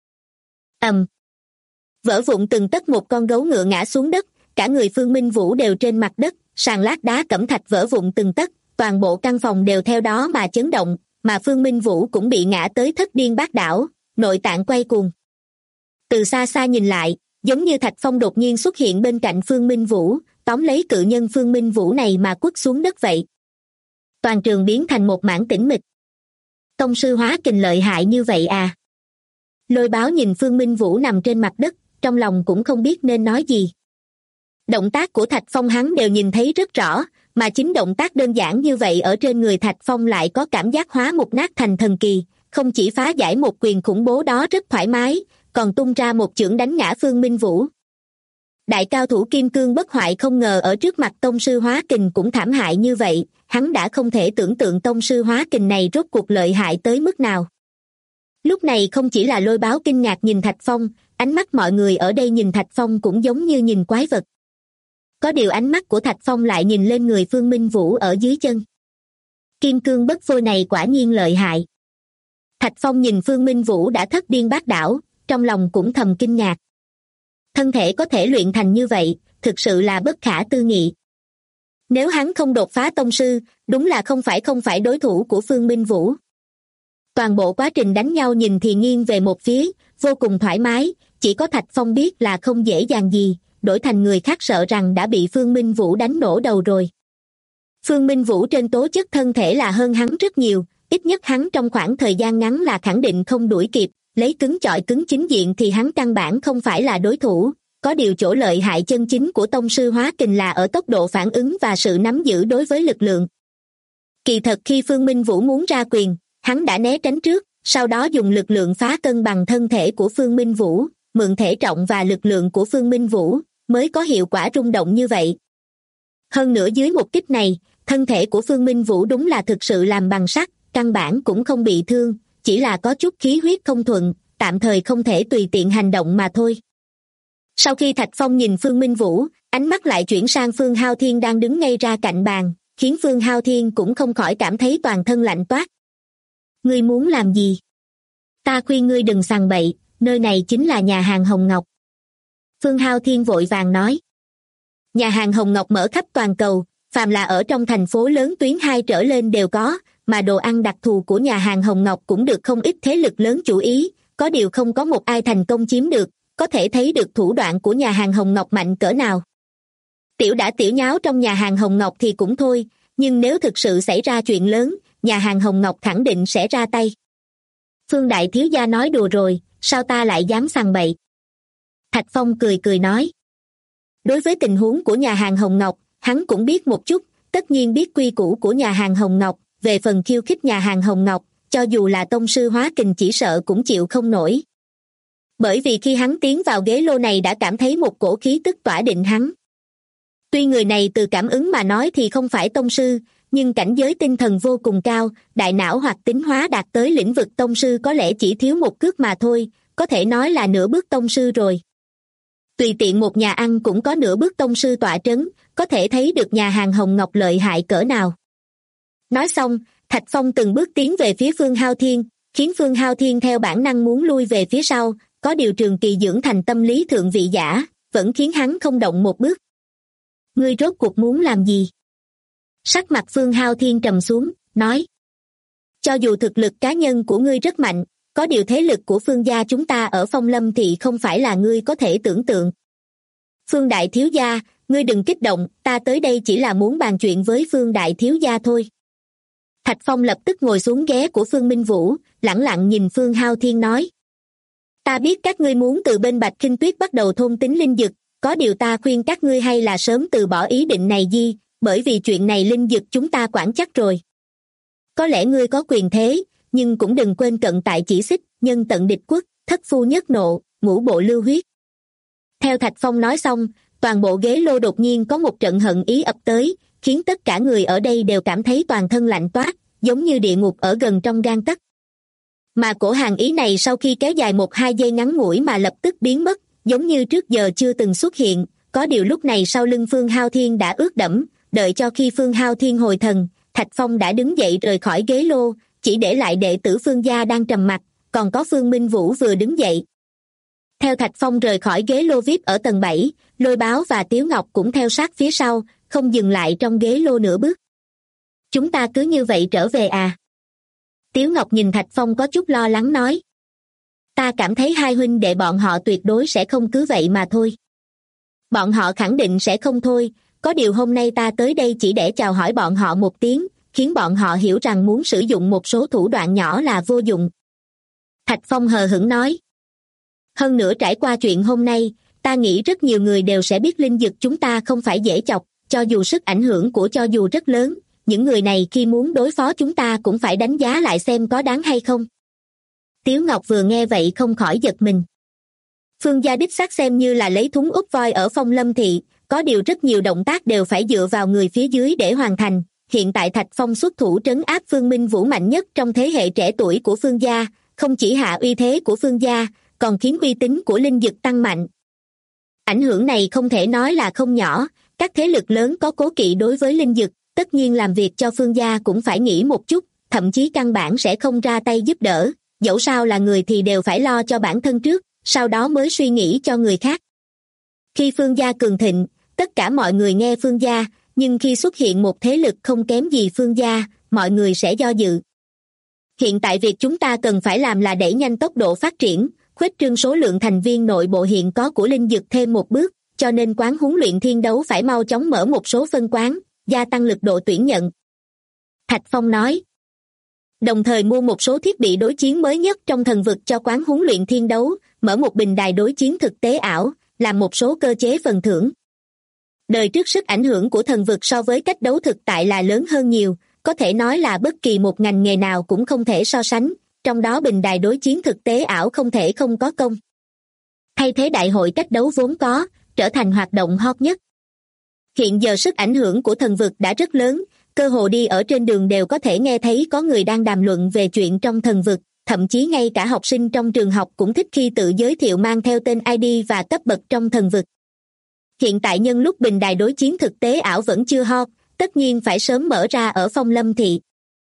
Vỡ vụn từng tấc, một con gấu ngựa ngã xuống đất, cả người Phương Minh Vũ đều trên mặt đất, sàn lát đá cẩm thạch vỡ vụn từng tấc, toàn bộ căn phòng đều theo đó mà chấn động, mà Phương Minh Vũ cũng bị ngã tới thất điên bát đảo, nội tạng quay cuồng. Từ xa xa nhìn lại, giống như Thạch Phong đột nhiên xuất hiện bên cạnh Phương Minh Vũ, tóm lấy cự nhân Phương Minh Vũ này mà quất xuống đất vậy. Toàn trường biến thành một mảng tĩnh mịch. Tông sư hóa kình lợi hại như vậy à? Lôi Báo nhìn Phương Minh Vũ nằm trên mặt đất, trong lòng cũng không biết nên nói gì. Động tác của Thạch Phong hắn đều nhìn thấy rất rõ, mà chính động tác đơn giản như vậy ở trên người Thạch Phong lại có cảm giác hóa mục nát thành thần kỳ, không chỉ phá giải một quyền khủng bố đó rất thoải mái, còn tung ra một chưởng đánh ngã Phương Minh Vũ. Đại cao thủ kim cương bất hoại không ngờ ở trước mặt tông sư hóa kình cũng thảm hại như vậy, hắn đã không thể tưởng tượng tông sư hóa kình này rốt cuộc lợi hại tới mức nào. Lúc này không chỉ là Lôi Báo kinh ngạc nhìn Thạch Phong, ánh mắt mọi người ở đây nhìn Thạch Phong cũng giống như nhìn quái vật. Có điều ánh mắt của Thạch Phong lại nhìn lên người Phương Minh Vũ ở dưới chân. Kim cương bất phôi này quả nhiên lợi hại. Thạch Phong nhìn Phương Minh Vũ đã thất điên bát đảo, trong lòng cũng thầm kinh ngạc. Thân thể có thể luyện thành như vậy, thực sự là bất khả tư nghị. Nếu hắn không đột phá tông sư, đúng là không phải đối thủ của Phương Minh Vũ. Toàn bộ quá trình đánh nhau nhìn thì nghiêng về một phía, vô cùng thoải mái, chỉ có Thạch Phong biết là không dễ dàng gì, đổi thành người khác sợ rằng đã bị Phương Minh Vũ đánh nổ đầu rồi. Phương Minh Vũ trên tố chất thân thể là hơn hắn rất nhiều, ít nhất hắn trong khoảng thời gian ngắn là khẳng định không đuổi kịp, lấy cứng chọi cứng chính diện thì hắn căn bản không phải là đối thủ. Có điều chỗ lợi hại chân chính của tông sư hóa kình là ở tốc độ phản ứng và sự nắm giữ đối với lực lượng. Kỳ thật khi Phương Minh Vũ muốn ra quyền, hắn đã né tránh trước, sau đó dùng lực lượng phá cân bằng thân thể của Phương Minh Vũ, mượn thể trọng và lực lượng của Phương Minh Vũ, mới có hiệu quả rung động như vậy. Hơn nữa dưới một kích này, thân thể của Phương Minh Vũ đúng là thực sự làm bằng sắt, căn bản cũng không bị thương, chỉ là có chút khí huyết không thuận, tạm thời không thể tùy tiện hành động mà thôi. Sau khi Thạch Phong nhìn Phương Minh Vũ, ánh mắt lại chuyển sang Phương Hao Thiên đang đứng ngay ra cạnh bàn, khiến Phương Hao Thiên cũng không khỏi cảm thấy toàn thân lạnh toát. Ngươi muốn làm gì? Ta khuyên ngươi đừng sằng bậy, nơi này chính là nhà hàng Hồng Ngọc. Phương Hao Thiên vội vàng nói. Nhà hàng Hồng Ngọc mở khắp toàn cầu, phàm là ở trong thành phố lớn tuyến 2 trở lên đều có, mà đồ ăn đặc thù của nhà hàng Hồng Ngọc cũng được không ít thế lực lớn chú ý, có điều không có một ai thành công chiếm được, có thể thấy được thủ đoạn của nhà hàng Hồng Ngọc mạnh cỡ nào. Tiểu đã tiểu nháo trong nhà hàng Hồng Ngọc thì cũng thôi, nhưng nếu thực sự xảy ra chuyện lớn, nhà hàng Hồng Ngọc khẳng định sẽ ra tay. Phương đại thiếu gia nói đùa rồi, sao ta lại dám sằng bậy? Thạch Phong cười cười nói. Đối với tình huống của nhà hàng Hồng Ngọc, hắn cũng biết một chút, tất nhiên biết quy củ của nhà hàng Hồng Ngọc, về phần khiêu khích nhà hàng Hồng Ngọc, cho dù là tông sư hóa kình chỉ sợ cũng chịu không nổi. Bởi vì khi hắn tiến vào ghế lô này đã cảm thấy một cổ khí tức tỏa định hắn. Tuy người này từ cảm ứng mà nói thì không phải tông sư, nhưng cảnh giới tinh thần vô cùng cao, đại não hoặc tính hóa đạt tới lĩnh vực tông sư có lẽ chỉ thiếu một cước mà thôi, có thể nói là nửa bước tông sư rồi. Tùy tiện một nhà ăn cũng có nửa bước tông sư tọa trấn, có thể thấy được nhà hàng Hồng Ngọc lợi hại cỡ nào. Nói xong, Thạch Phong từng bước tiến về phía Phương Hao Thiên, khiến Phương Hao Thiên theo bản năng muốn lui về phía sau, có điều trường kỳ dưỡng thành tâm lý thượng vị giả, vẫn khiến hắn không động một bước. Ngươi rốt cuộc muốn làm gì? Sắc mặt Phương Hao Thiên trầm xuống, nói. Cho dù thực lực cá nhân của ngươi rất mạnh, có điều thế lực của Phương gia chúng ta ở Phong Lâm thì không phải là ngươi có thể tưởng tượng. Phương đại thiếu gia, ngươi đừng kích động, ta tới đây chỉ là muốn bàn chuyện với Phương đại thiếu gia thôi. Thạch Phong lập tức ngồi xuống ghế của Phương Minh Vũ, lẳng lặng nhìn Phương Hao Thiên nói. Ta biết các ngươi muốn từ bên Bạch Khinh Tuyết bắt đầu thôn tính linh dực, có điều ta khuyên các ngươi hay là sớm từ bỏ ý định này đi, bởi vì chuyện này linh dực chúng ta quản chắc rồi. Có lẽ ngươi có quyền thế, nhưng cũng đừng quên cận tại chỉ xích, nhân tận địch quốc, thất phu nhất nộ, ngũ bộ lưu huyết. Theo Thạch Phong nói xong, toàn bộ ghế lô đột nhiên có một trận hận ý ập tới, khiến tất cả người ở đây đều cảm thấy toàn thân lạnh toát, giống như địa ngục ở gần trong gang tấc. Mà cổ hàn ý này sau khi kéo dài 1-2 giây ngắn ngủi mà lập tức biến mất, giống như trước giờ chưa từng xuất hiện, có điều lúc này sau lưng Phương Hao Thiên đã ướt đẫm, đợi cho khi Phương Hao Thiên hồi thần, Thạch Phong đã đứng dậy rời khỏi ghế lô, chỉ để lại đệ tử Phương gia đang trầm mặc, còn có Phương Minh Vũ vừa đứng dậy. Theo Thạch Phong rời khỏi ghế lô VIP ở tầng 7, Lôi Báo và Tiếu Ngọc cũng theo sát phía sau, không dừng lại trong ghế lô nửa bước. Chúng ta cứ như vậy trở về à? Tiếu Ngọc nhìn Thạch Phong có chút lo lắng nói. Ta cảm thấy hai huynh đệ bọn họ tuyệt đối sẽ không cứ vậy mà thôi. Bọn họ khẳng định sẽ không thôi, có điều hôm nay ta tới đây chỉ để chào hỏi bọn họ một tiếng, khiến bọn họ hiểu rằng muốn sử dụng một số thủ đoạn nhỏ là vô dụng. Thạch Phong hờ hững nói. Hơn nữa trải qua chuyện hôm nay, ta nghĩ rất nhiều người đều sẽ biết linh dực chúng ta không phải dễ chọc, cho dù sức ảnh hưởng của cho dù rất lớn, những người này khi muốn đối phó chúng ta cũng phải đánh giá lại xem có đáng hay không. Tiếu Ngọc vừa nghe vậy không khỏi giật mình. Phương gia đích xác xem như là lấy thúng úp voi ở Phong Lâm thị, có điều rất nhiều động tác đều phải dựa vào người phía dưới để hoàn thành. Hiện tại Thạch Phong xuất thủ trấn áp Phương Minh Vũ mạnh nhất trong thế hệ trẻ tuổi của Phương gia, không chỉ hạ uy thế của Phương gia, còn khiến uy tín của linh dực tăng mạnh. Ảnh hưởng này không thể nói là không nhỏ, các thế lực lớn có cố kỵ đối với linh dực, tất nhiên làm việc cho Phương gia cũng phải nghĩ một chút, thậm chí căn bản sẽ không ra tay giúp đỡ, dẫu sao là người thì đều phải lo cho bản thân trước, sau đó mới suy nghĩ cho người khác. Khi Phương gia cường thịnh, tất cả mọi người nghe Phương gia, nhưng khi xuất hiện một thế lực không kém gì Phương gia, mọi người sẽ do dự. Hiện tại việc chúng ta cần phải làm là đẩy nhanh tốc độ phát triển, khuếch trương số lượng thành viên nội bộ hiện có của linh dực thêm một bước, cho nên quán huấn luyện thiên đấu phải mau chóng mở một số phân quán, gia tăng lực độ tuyển nhận. Thạch Phong nói. Đồng thời mua một số thiết bị đối chiến mới nhất trong thần vực cho quán huấn luyện thiên đấu, mở một bình đài đối chiến thực tế ảo, làm một số cơ chế phần thưởng. Đời trước sức ảnh hưởng của thần vực so với cách đấu thực tại là lớn hơn nhiều, có thể nói là bất kỳ một ngành nghề nào cũng không thể so sánh, trong đó bình đài đối chiến thực tế ảo không thể không có công. Thay thế đại hội cách đấu vốn có, trở thành hoạt động hot nhất. Hiện giờ sức ảnh hưởng của thần vực đã rất lớn, cơ hồ đi ở trên đường đều có thể nghe thấy có người đang đàm luận về chuyện trong thần vực, thậm chí ngay cả học sinh trong trường học cũng thích khi tự giới thiệu mang theo tên ID và cấp bậc trong thần vực. Hiện tại nhân lúc bình đài đối chiến thực tế ảo vẫn chưa hot, tất nhiên phải sớm mở ra ở Phong Lâm thị.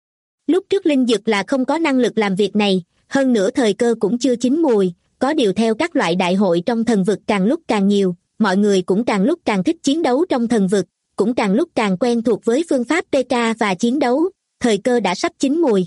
Lúc trước linh dực là không có năng lực làm việc này, hơn nữa thời cơ cũng chưa chín mùi, có điều theo các loại đại hội trong thần vực càng lúc càng nhiều, mọi người cũng càng lúc càng thích chiến đấu trong thần vực, cũng càng lúc càng quen thuộc với phương pháp PK và chiến đấu, thời cơ đã sắp chín mùi.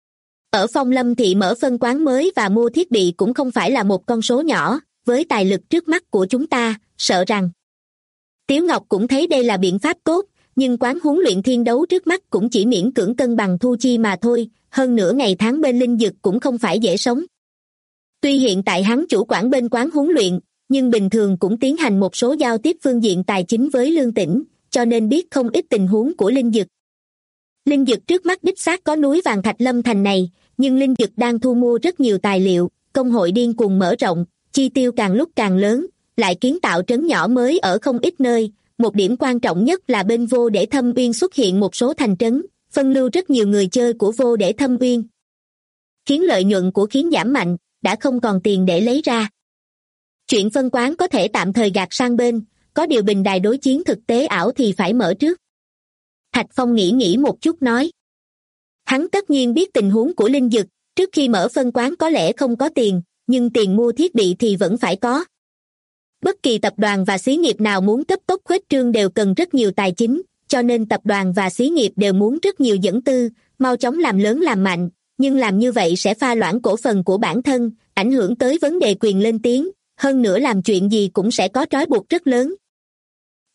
Ở Phong Lâm thị mở phân quán mới và mua thiết bị cũng không phải là một con số nhỏ, với tài lực trước mắt của chúng ta, sợ rằng. Tiếu Ngọc cũng thấy đây là biện pháp tốt, nhưng quán huấn luyện thiên đấu trước mắt cũng chỉ miễn cưỡng cân bằng thu chi mà thôi, hơn nữa ngày tháng bên linh dực cũng không phải dễ sống. Tuy hiện tại hắn chủ quản bên quán huấn luyện, nhưng bình thường cũng tiến hành một số giao tiếp phương diện tài chính với Lương Tĩnh, cho nên biết không ít tình huống của linh dực. Linh dực trước mắt đích xác có núi vàng Thạch Lâm thành này, nhưng linh dực đang thu mua rất nhiều tài liệu, công hội điên cuồng mở rộng, chi tiêu càng lúc càng lớn, lại kiến tạo trấn nhỏ mới ở không ít nơi. Một điểm quan trọng nhất là bên Vô Để Thâm Uyên xuất hiện một số thành trấn, phân lưu rất nhiều người chơi của Vô Để Thâm Uyên, khiến lợi nhuận của khiến giảm mạnh, đã không còn tiền để lấy ra. Chuyện phân quán có thể tạm thời gạt sang bên, có điều bình đài đối chiến thực tế ảo thì phải mở trước. Thạch Phong nghĩ một chút nói. Hắn tất nhiên biết tình huống của linh dực, trước khi mở phân quán có lẽ không có tiền, nhưng tiền mua thiết bị thì vẫn phải có. Bất kỳ tập đoàn và xí nghiệp nào muốn cấp tốc khuếch trương đều cần rất nhiều tài chính, cho nên tập đoàn và xí nghiệp đều muốn rất nhiều dẫn tư, mau chóng làm lớn làm mạnh, nhưng làm như vậy sẽ pha loãng cổ phần của bản thân, ảnh hưởng tới vấn đề quyền lên tiếng, hơn nữa làm chuyện gì cũng sẽ có trói buộc rất lớn.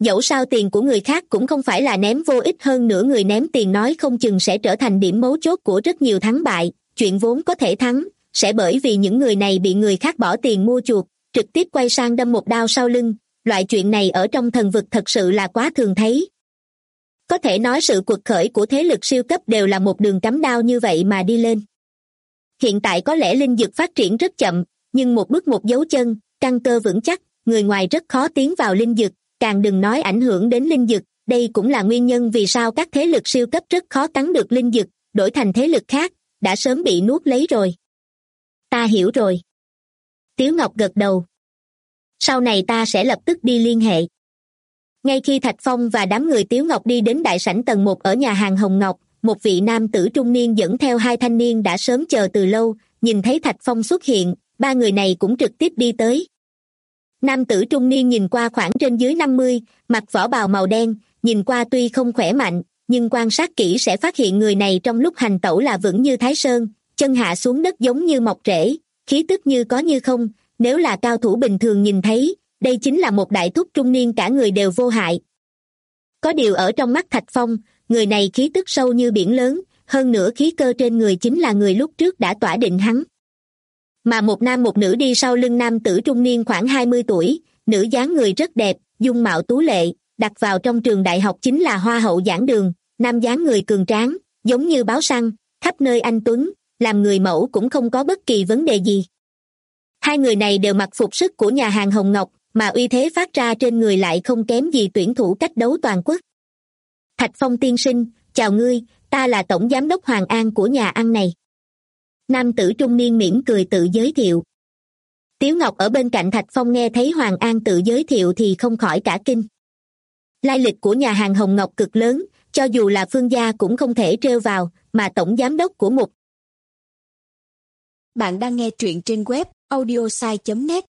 Dẫu sao tiền của người khác cũng không phải là ném vô ích, hơn nữa người ném tiền nói không chừng sẽ trở thành điểm mấu chốt của rất nhiều thắng bại, chuyện vốn có thể thắng, sẽ bởi vì những người này bị người khác bỏ tiền mua chuộc, trực tiếp quay sang đâm một đao sau lưng, loại chuyện này ở trong thần vực thật sự là quá thường thấy. Có thể nói sự quật khởi của thế lực siêu cấp đều là một đường cắm đao như vậy mà đi lên. Hiện tại có lẽ linh dược phát triển rất chậm, nhưng một bước một dấu chân, căn cơ vững chắc, người ngoài rất khó tiến vào linh dược, càng đừng nói ảnh hưởng đến linh dược. Đây cũng là nguyên nhân vì sao các thế lực siêu cấp rất khó cắn được linh dược, đổi thành thế lực khác, đã sớm bị nuốt lấy rồi. Ta hiểu rồi. Tiếu Ngọc gật đầu. Sau này ta sẽ lập tức đi liên hệ. Ngay khi Thạch Phong và đám người Tiếu Ngọc đi đến đại sảnh tầng 1 ở nhà hàng Hồng Ngọc, một vị nam tử trung niên dẫn theo hai thanh niên đã sớm chờ từ lâu, nhìn thấy Thạch Phong xuất hiện, ba người này cũng trực tiếp đi tới. Nam tử trung niên nhìn qua khoảng trên dưới 50, mặc vỏ bào màu đen, nhìn qua tuy không khỏe mạnh, nhưng quan sát kỹ sẽ phát hiện người này trong lúc hành tẩu là vững như Thái Sơn, chân hạ xuống đất giống như mọc rễ, khí tức như có như không, nếu là cao thủ bình thường nhìn thấy, đây chính là một đại thúc trung niên cả người đều vô hại. Có điều ở trong mắt Thạch Phong, người này khí tức sâu như biển lớn, hơn nữa khí cơ trên người chính là người lúc trước đã tỏa định hắn. Mà một nam một nữ đi sau lưng nam tử trung niên khoảng 20 tuổi, nữ dáng người rất đẹp, dung mạo tú lệ, đặt vào trong trường đại học chính là hoa hậu giảng đường, nam dáng người cường tráng, giống như báo săn, khắp nơi anh tuấn, làm người mẫu cũng không có bất kỳ vấn đề gì. Hai người này đều mặc phục sức của nhà hàng Hồng Ngọc, mà uy thế phát ra trên người lại không kém gì tuyển thủ cách đấu toàn quốc. Thạch Phong tiên sinh, chào ngươi, ta là tổng giám đốc Hoàng An của nhà ăn này. Nam tử trung niên mỉm cười tự giới thiệu. Tiếu Ngọc ở bên cạnh Thạch Phong nghe thấy Hoàng An tự giới thiệu thì không khỏi cả kinh. Lai lịch của nhà hàng Hồng Ngọc cực lớn, cho dù là Phương gia cũng không thể trêu vào, mà tổng giám đốc của một. Bạn đang nghe truyện trên web audiosai.net.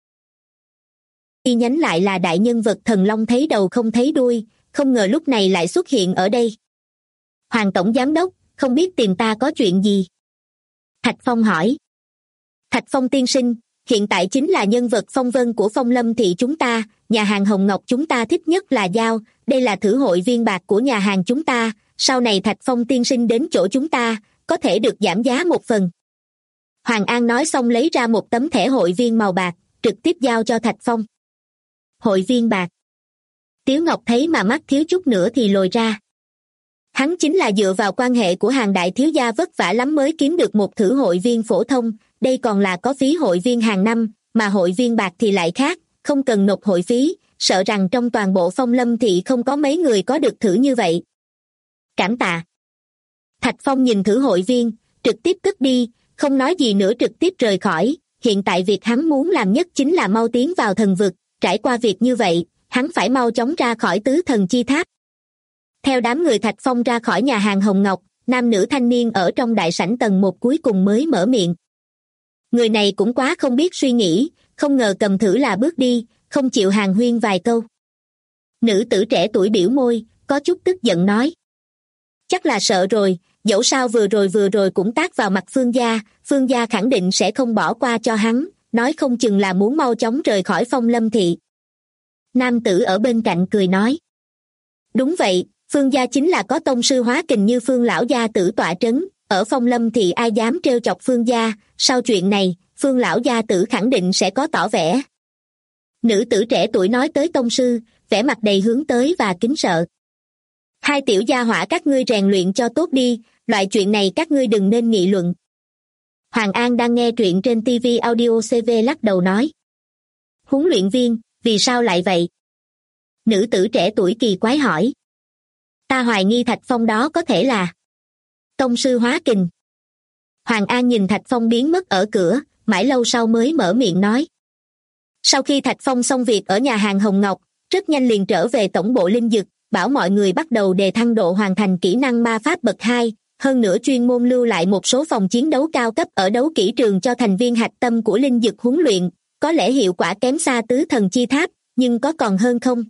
Chi nhánh lại là đại nhân vật thần long thấy đầu không thấy đuôi, không ngờ lúc này lại xuất hiện ở đây. Hoàng tổng giám đốc, không biết tìm ta có chuyện gì? Thạch Phong hỏi. Thạch Phong tiên sinh, hiện tại chính là nhân vật phong vân của Phong Lâm thị chúng ta, nhà hàng Hồng Ngọc chúng ta thích nhất là dao, đây là thử hội viên bạc của nhà hàng chúng ta, sau này Thạch Phong tiên sinh đến chỗ chúng ta, có thể được giảm giá một phần. Hoàng An nói xong lấy ra một tấm thẻ hội viên màu bạc, trực tiếp giao cho Thạch Phong. Hội viên bạc. Tiếu Ngọc thấy mà mắt thiếu chút nữa thì lồi ra. Hắn chính là dựa vào quan hệ của hàng đại thiếu gia vất vả lắm mới kiếm được một thử hội viên phổ thông, đây còn là có phí hội viên hàng năm, mà hội viên bạc thì lại khác, không cần nộp hội phí, sợ rằng trong toàn bộ Phong Lâm thị không có mấy người có được thử như vậy. Cảm tạ. Thạch Phong nhìn thử hội viên, trực tiếp cất đi, không nói gì nữa trực tiếp rời khỏi, hiện tại việc hắn muốn làm nhất chính là mau tiến vào thần vực, trải qua việc như vậy, hắn phải mau chóng ra khỏi tứ thần chi tháp. Theo đám người Thạch Phong ra khỏi nhà hàng Hồng Ngọc, nam nữ thanh niên ở trong đại sảnh tầng 1 cuối cùng mới mở miệng. Người này cũng quá không biết suy nghĩ, không ngờ cầm thử là bước đi, không chịu hàn huyên vài câu. Nữ tử trẻ tuổi biểu môi, có chút tức giận nói. Chắc là sợ rồi, dẫu sao vừa rồi cũng tát vào mặt Phương gia khẳng định sẽ không bỏ qua cho hắn, nói không chừng là muốn mau chóng rời khỏi Phong Lâm thị. Nam tử ở bên cạnh cười nói. Đúng vậy, Phương gia chính là có tông sư hóa kình như Phương lão gia tử tọa trấn, ở Phong Lâm thì ai dám trêu chọc Phương gia, sau chuyện này, Phương lão gia tử khẳng định sẽ có tỏ vẻ. Nữ tử trẻ tuổi nói tới tông sư, vẻ mặt đầy hướng tới và kính sợ. Hai tiểu gia hỏa các ngươi rèn luyện cho tốt đi, loại chuyện này các ngươi đừng nên nghị luận. Hoàng An đang nghe truyện trên TV Audio CV lắc đầu nói. Huấn luyện viên, vì sao lại vậy? Nữ tử trẻ tuổi kỳ quái hỏi. Ta hoài nghi Thạch Phong đó có thể là tông sư hóa kình. Hoàng An nhìn Thạch Phong biến mất ở cửa, mãi lâu sau mới mở miệng nói. Sau khi Thạch Phong xong việc ở nhà hàng Hồng Ngọc, rất nhanh liền trở về tổng bộ linh dực, bảo mọi người bắt đầu đề thăng độ hoàn thành kỹ năng ma pháp bậc 2, hơn nữa chuyên môn lưu lại một số phòng chiến đấu cao cấp ở đấu kỹ trường cho thành viên hạch tâm của linh dực huấn luyện, có lẽ hiệu quả kém xa tứ thần chi tháp, nhưng có còn hơn không?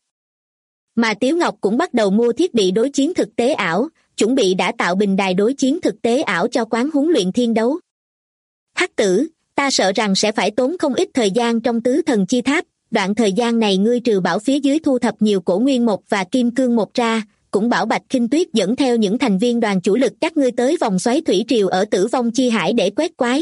Mà Tiếu Ngọc cũng bắt đầu mua thiết bị đối chiến thực tế ảo, chuẩn bị đã tạo bình đài đối chiến thực tế ảo cho quán huấn luyện thiên đấu. Hắc tử, ta sợ rằng sẽ phải tốn không ít thời gian trong tứ thần chi tháp, đoạn thời gian này ngươi trừ bảo phía dưới thu thập nhiều cổ nguyên một và kim cương một ra, cũng bảo Bạch Khinh Tuyết dẫn theo những thành viên đoàn chủ lực các ngươi tới vòng xoáy thủy triều ở Tử Vong Chi Hải để quét quái.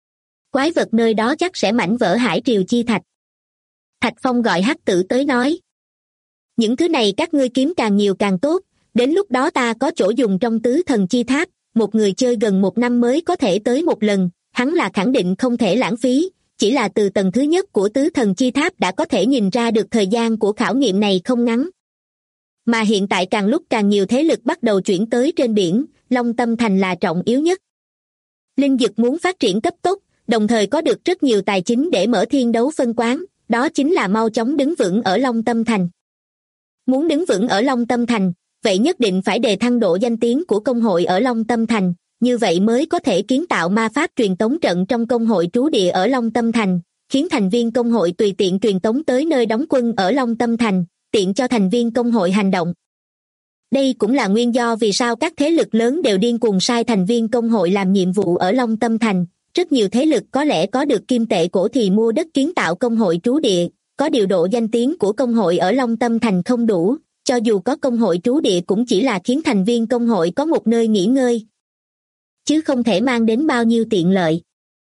Quái vật nơi đó chắc sẽ mảnh vỡ hải triều chi thạch. Thạch Phong gọi Hắc Tử tới nói. Những thứ này các ngươi kiếm càng nhiều càng tốt, đến lúc đó ta có chỗ dùng trong Tứ Thần Chi Tháp, một người chơi gần 1 năm mới có thể tới một lần, hắn là khẳng định không thể lãng phí, chỉ là từ tầng thứ nhất của Tứ Thần Chi Tháp đã có thể nhìn ra được thời gian của khảo nghiệm này không ngắn. Mà hiện tại càng lúc càng nhiều thế lực bắt đầu chuyển tới trên biển, Long Tâm Thành là trọng yếu nhất. Linh Dực muốn phát triển cấp tốc, đồng thời có được rất nhiều tài chính để mở thiên đấu phân quán, đó chính là mau chóng đứng vững ở Long Tâm Thành. Muốn đứng vững ở Long Tâm Thành, vậy nhất định phải đề thăng độ danh tiếng của công hội ở Long Tâm Thành, như vậy mới có thể kiến tạo ma pháp truyền tống trận trong công hội trú địa ở Long Tâm Thành, khiến thành viên công hội tùy tiện truyền tống tới nơi đóng quân ở Long Tâm Thành, tiện cho thành viên công hội hành động. Đây cũng là nguyên do vì sao các thế lực lớn đều điên cuồng sai thành viên công hội làm nhiệm vụ ở Long Tâm Thành. Rất nhiều thế lực có lẽ có được kim tệ cổ thì mua đất kiến tạo công hội trú địa, có điều độ danh tiếng của công hội ở Long Tâm Thành không đủ, cho dù có công hội trú địa cũng chỉ là khiến thành viên công hội có một nơi nghỉ ngơi, chứ không thể mang đến bao nhiêu tiện lợi.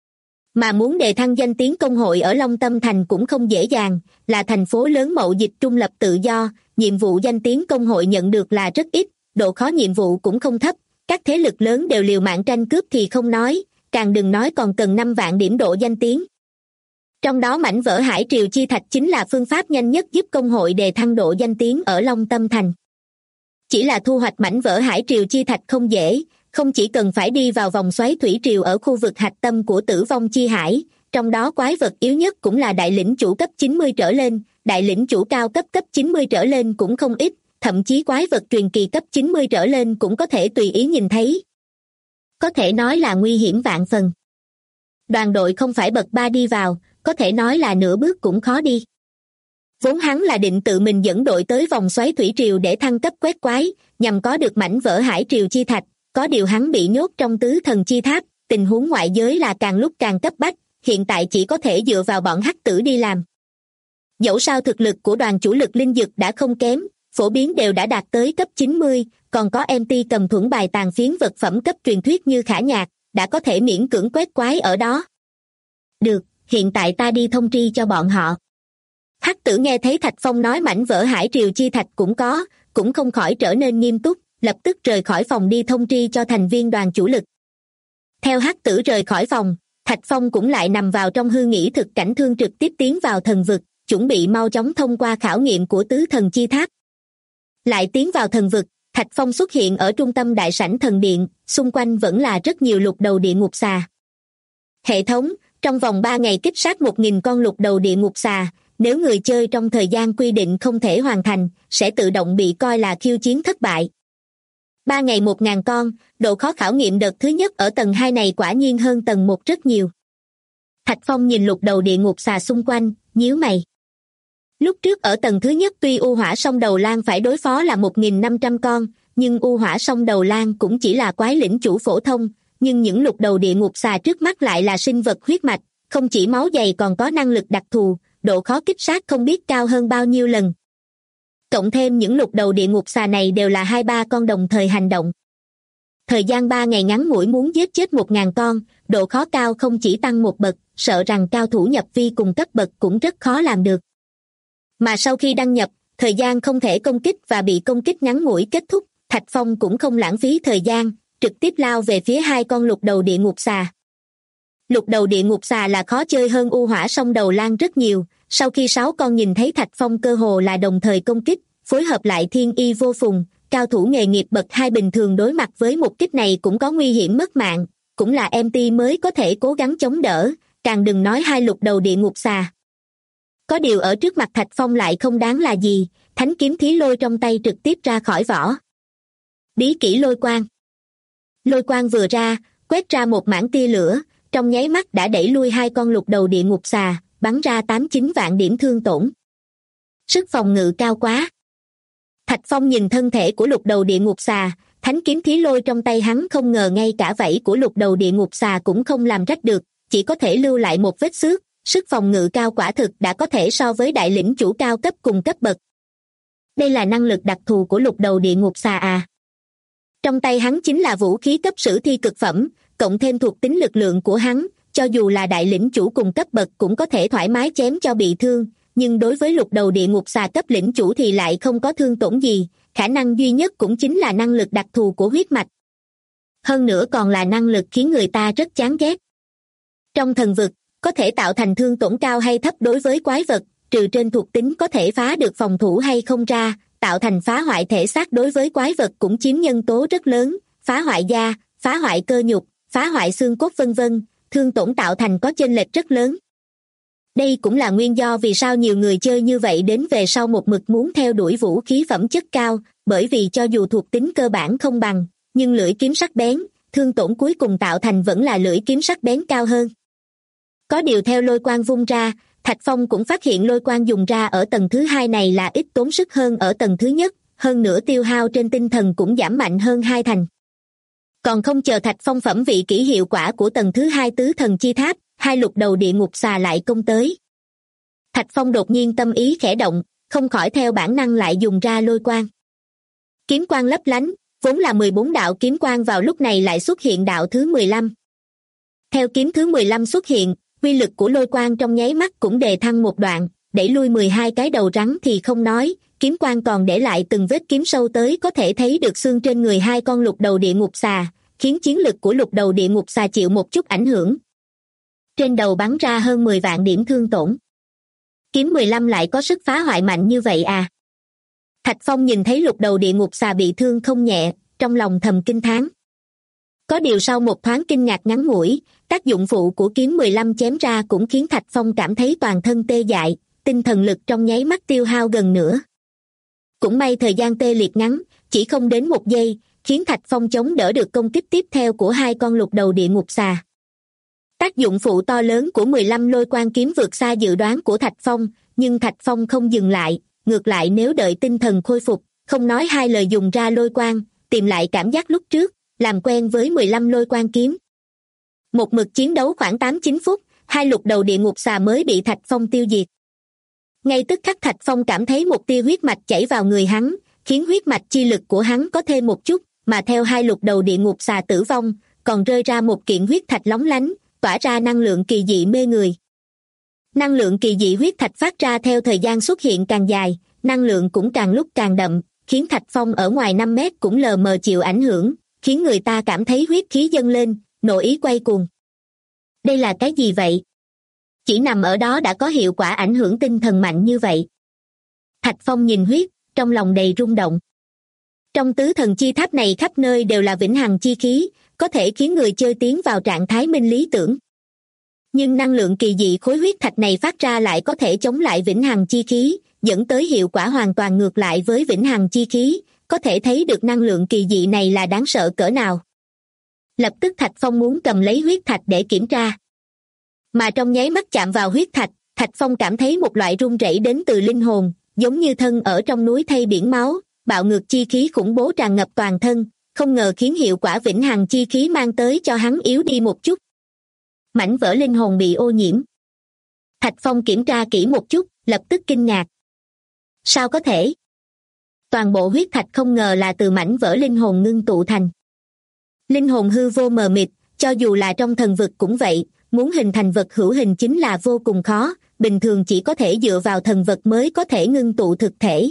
Mà muốn đề thăng danh tiếng công hội ở Long Tâm Thành cũng không dễ dàng, là thành phố lớn mậu dịch trung lập tự do, nhiệm vụ danh tiếng công hội nhận được là rất ít, độ khó nhiệm vụ cũng không thấp, các thế lực lớn đều liều mạng tranh cướp thì không nói, càng đừng nói còn cần 5 vạn điểm độ danh tiếng. Trong đó mảnh vỡ hải triều chi thạch chính là phương pháp nhanh nhất giúp công hội đề thăng độ danh tiếng ở Long Tâm Thành. Chỉ là thu hoạch mảnh vỡ hải triều chi thạch không dễ, không chỉ cần phải đi vào vòng xoáy thủy triều ở khu vực hạch tâm của Tử Vong Chi Hải, trong đó quái vật yếu nhất cũng là đại lĩnh chủ cấp 90 trở lên, đại lĩnh chủ cao cấp 90 trở lên cũng không ít, thậm chí quái vật truyền kỳ cấp 90 trở lên cũng có thể tùy ý nhìn thấy. Có thể nói là nguy hiểm vạn phần. Đoàn đội không phải bậc 3 đi vào, có thể nói là nửa bước cũng khó đi. Vốn hắn là định tự mình dẫn đội tới vòng xoáy thủy triều để thăng cấp quét quái, nhằm có được mảnh vỡ hải triều chi thạch, có điều hắn bị nhốt trong Tứ Thần Chi Tháp, tình huống ngoại giới là càng lúc càng cấp bách, hiện tại chỉ có thể dựa vào bọn Hắc Tử đi làm. Dẫu sao thực lực của đoàn chủ lực Linh Dực đã không kém, phổ biến đều đã đạt tới cấp 90, còn có MT cầm thuẫn bài tàn phiến vật phẩm cấp truyền thuyết như Khả Nhạc, đã có thể miễn cưỡng quét quái ở đó. Được, hiện tại ta đi thông tri cho bọn họ. Hắc Tử nghe thấy Thạch Phong nói mảnh vỡ hải triều chi thạch cũng có, cũng không khỏi trở nên nghiêm túc, lập tức rời khỏi phòng đi thông tri cho thành viên đoàn chủ lực. Theo Hắc Tử rời khỏi phòng, Thạch Phong cũng lại nằm vào trong hư nghĩ thực cảnh thương trực tiếp tiến vào thần vực, chuẩn bị mau chóng thông qua khảo nghiệm của Tứ Thần Chi Tháp. Lại tiến vào thần vực, Thạch Phong xuất hiện ở trung tâm đại sảnh thần điện, xung quanh vẫn là rất nhiều lục đầu địa ngục xà. Hệ thống, trong vòng 3 ngày kích sát 1.000 con lục đầu địa ngục xà, nếu người chơi trong thời gian quy định không thể hoàn thành, sẽ tự động bị coi là khiêu chiến thất bại. 3 ngày 1.000 con, độ khó khảo nghiệm đợt thứ nhất ở tầng 2 này quả nhiên hơn tầng 1 rất nhiều. Thạch Phong nhìn lục đầu địa ngục xà xung quanh, nhíu mày. Lúc trước ở tầng thứ nhất tuy U Hỏa Song Đầu Lang phải đối phó là 1.500 con, nhưng U Hỏa Song Đầu Lang cũng chỉ là quái lĩnh chủ phổ thông, nhưng những lục đầu địa ngục xà trước mắt lại là sinh vật huyết mạch, không chỉ máu dày còn có năng lực đặc thù, độ khó kích sát không biết cao hơn bao nhiêu lần. Cộng thêm những lục đầu địa ngục xà này đều là 2-3 con đồng thời hành động. Thời gian 3 ngày ngắn ngủi muốn giết chết 1.000 con, độ khó cao không chỉ tăng một bậc, sợ rằng cao thủ nhập vi cùng cấp bậc cũng rất khó làm được. Mà sau khi đăng nhập, thời gian không thể công kích và bị công kích ngắn ngủi kết thúc, Thạch Phong cũng không lãng phí thời gian, trực tiếp lao về phía 2 con lục đầu địa ngục xà. Lục đầu địa ngục xà là khó chơi hơn U Hỏa Song Đầu Lang rất nhiều, sau khi 6 con nhìn thấy Thạch Phong cơ hồ là đồng thời công kích, phối hợp lại thiên y vô phùng, cao thủ nghề nghiệp bậc 2 bình thường đối mặt với một kích này cũng có nguy hiểm mất mạng, cũng là MT mới có thể cố gắng chống đỡ, càng đừng nói 2 lục đầu địa ngục xà. Có điều ở trước mặt Thạch Phong lại không đáng là gì, thánh kiếm thí lôi trong tay trực tiếp ra khỏi vỏ. Bí kỹ lôi quang. Lôi quang vừa ra, quét ra một mảng tia lửa, trong nháy mắt đã đẩy lui 2 con lục đầu địa ngục xà, bắn ra 8-9 vạn điểm thương tổn. Sức phòng ngự cao quá. Thạch Phong nhìn thân thể của lục đầu địa ngục xà, thánh kiếm thí lôi trong tay hắn không ngờ ngay cả vảy của lục đầu địa ngục xà cũng không làm rách được, chỉ có thể lưu lại một vết xước, sức phòng ngự cao quả thực đã có thể so với đại lĩnh chủ cao cấp cùng cấp bậc. Đây là năng lực đặc thù của lục đầu địa ngục xà à? Trong tay hắn chính là vũ khí cấp sử thi cực phẩm, cộng thêm thuộc tính lực lượng của hắn, cho dù là đại lĩnh chủ cùng cấp bậc cũng có thể thoải mái chém cho bị thương, nhưng đối với lục đầu địa ngục xà cấp lĩnh chủ thì lại không có thương tổn gì, khả năng duy nhất cũng chính là năng lực đặc thù của huyết mạch. Hơn nữa còn là năng lực khiến người ta rất chán ghét. Trong thần vực, có thể tạo thành thương tổn cao hay thấp đối với quái vật, trừ trên thuộc tính có thể phá được phòng thủ hay không ra, tạo thành phá hoại thể xác đối với quái vật cũng chiếm nhân tố rất lớn, phá hoại da, phá hoại cơ nhục, phá hoại xương cốt vân vân, thương tổn tạo thành có chênh lệch rất lớn. Đây cũng là nguyên do vì sao nhiều người chơi như vậy đến về sau một mực muốn theo đuổi vũ khí phẩm chất cao, bởi vì cho dù thuộc tính cơ bản không bằng, nhưng lưỡi kiếm sắc bén, thương tổn cuối cùng tạo thành vẫn là lưỡi kiếm sắc bén cao hơn. Có điều theo lôi quang vung ra, Thạch Phong cũng phát hiện lôi quang dùng ra ở tầng thứ 2 này là ít tốn sức hơn ở tầng thứ nhất, hơn nữa tiêu hao trên tinh thần cũng giảm mạnh hơn 2 thành. Còn không chờ Thạch Phong phẩm vị kỹ hiệu quả của tầng thứ 2 tứ thần chi tháp, hai lục đầu địa ngục xà lại công tới. Thạch Phong đột nhiên tâm ý khẽ động, không khỏi theo bản năng lại dùng ra lôi quang. Kiếm quang lấp lánh, vốn là 14 đạo kiếm quang vào lúc này lại xuất hiện đạo thứ 15. Theo kiếm thứ 15 xuất hiện, uy lực của lôi quang trong nháy mắt cũng đề thăng một đoạn, đẩy lui 12 cái đầu rắn thì không nói, kiếm quang còn để lại từng vết kiếm sâu tới có thể thấy được xương trên người hai con lục đầu địa ngục xà, khiến chiến lực của lục đầu địa ngục xà chịu một chút ảnh hưởng. Trên đầu bắn ra hơn 10 vạn điểm thương tổn. Kiếm 15 lại có sức phá hoại mạnh như vậy à? Thạch Phong nhìn thấy lục đầu địa ngục xà bị thương không nhẹ, trong lòng thầm kinh thán. Có điều sau một thoáng kinh ngạc ngắn ngủi, tác dụng phụ của kiếm 15 chém ra cũng khiến Thạch Phong cảm thấy toàn thân tê dại, tinh thần lực trong nháy mắt tiêu hao gần nửa. Cũng may thời gian tê liệt ngắn, chỉ không đến một giây, khiến Thạch Phong chống đỡ được công kích tiếp theo của hai con lục đầu địa ngục xà. Tác dụng phụ to lớn của 15 lôi quang kiếm vượt xa dự đoán của Thạch Phong, nhưng Thạch Phong không dừng lại, ngược lại nếu đợi tinh thần khôi phục, không nói hai lời dùng ra lôi quang, tìm lại cảm giác lúc trước, làm quen với 15 lôi quang kiếm. Một mực chiến đấu khoảng 8-9 phút, hai lục đầu địa ngục xà mới bị Thạch Phong tiêu diệt. Ngay tức khắc Thạch Phong cảm thấy một tia huyết mạch chảy vào người hắn, khiến huyết mạch chi lực của hắn có thêm một chút, mà theo hai lục đầu địa ngục xà tử vong, còn rơi ra một kiện huyết thạch lóng lánh, tỏa ra năng lượng kỳ dị mê người. Năng lượng kỳ dị huyết thạch phát ra theo thời gian xuất hiện càng dài, năng lượng cũng càng lúc càng đậm, khiến Thạch Phong ở ngoài 5 mét cũng lờ mờ chịu ảnh hưởng, khiến người ta cảm thấy huyết khí dâng lên, nội ý quay cuồng. Đây là cái gì vậy? Chỉ nằm ở đó đã có hiệu quả ảnh hưởng tinh thần mạnh như vậy. Thạch Phong nhìn huyết, trong lòng đầy rung động. Trong tứ thần chi tháp này khắp nơi đều là vĩnh hằng chi khí, có thể khiến người chơi tiến vào trạng thái minh lý tưởng. Nhưng năng lượng kỳ dị khối huyết thạch này phát ra lại có thể chống lại vĩnh hằng chi khí, dẫn tới hiệu quả hoàn toàn ngược lại với vĩnh hằng chi khí, có thể thấy được năng lượng kỳ dị này là đáng sợ cỡ nào. Lập tức Thạch Phong muốn cầm lấy huyết thạch để kiểm tra. Mà trong nháy mắt chạm vào huyết thạch, Thạch Phong cảm thấy một loại rung rẩy đến từ linh hồn, giống như thân ở trong núi thay biển máu, bạo ngược chi khí khủng bố tràn ngập toàn thân, không ngờ khiến hiệu quả vĩnh hằng chi khí mang tới cho hắn yếu đi một chút. Mảnh vỡ linh hồn bị ô nhiễm. Thạch Phong kiểm tra kỹ một chút, lập tức kinh ngạc. Sao có thể? Toàn bộ huyết thạch không ngờ là từ mảnh vỡ linh hồn ngưng tụ thành. Linh hồn hư vô mờ mịt, cho dù là trong thần vực cũng vậy, muốn hình thành vật hữu hình chính là vô cùng khó, bình thường chỉ có thể dựa vào thần vật mới có thể ngưng tụ thực thể.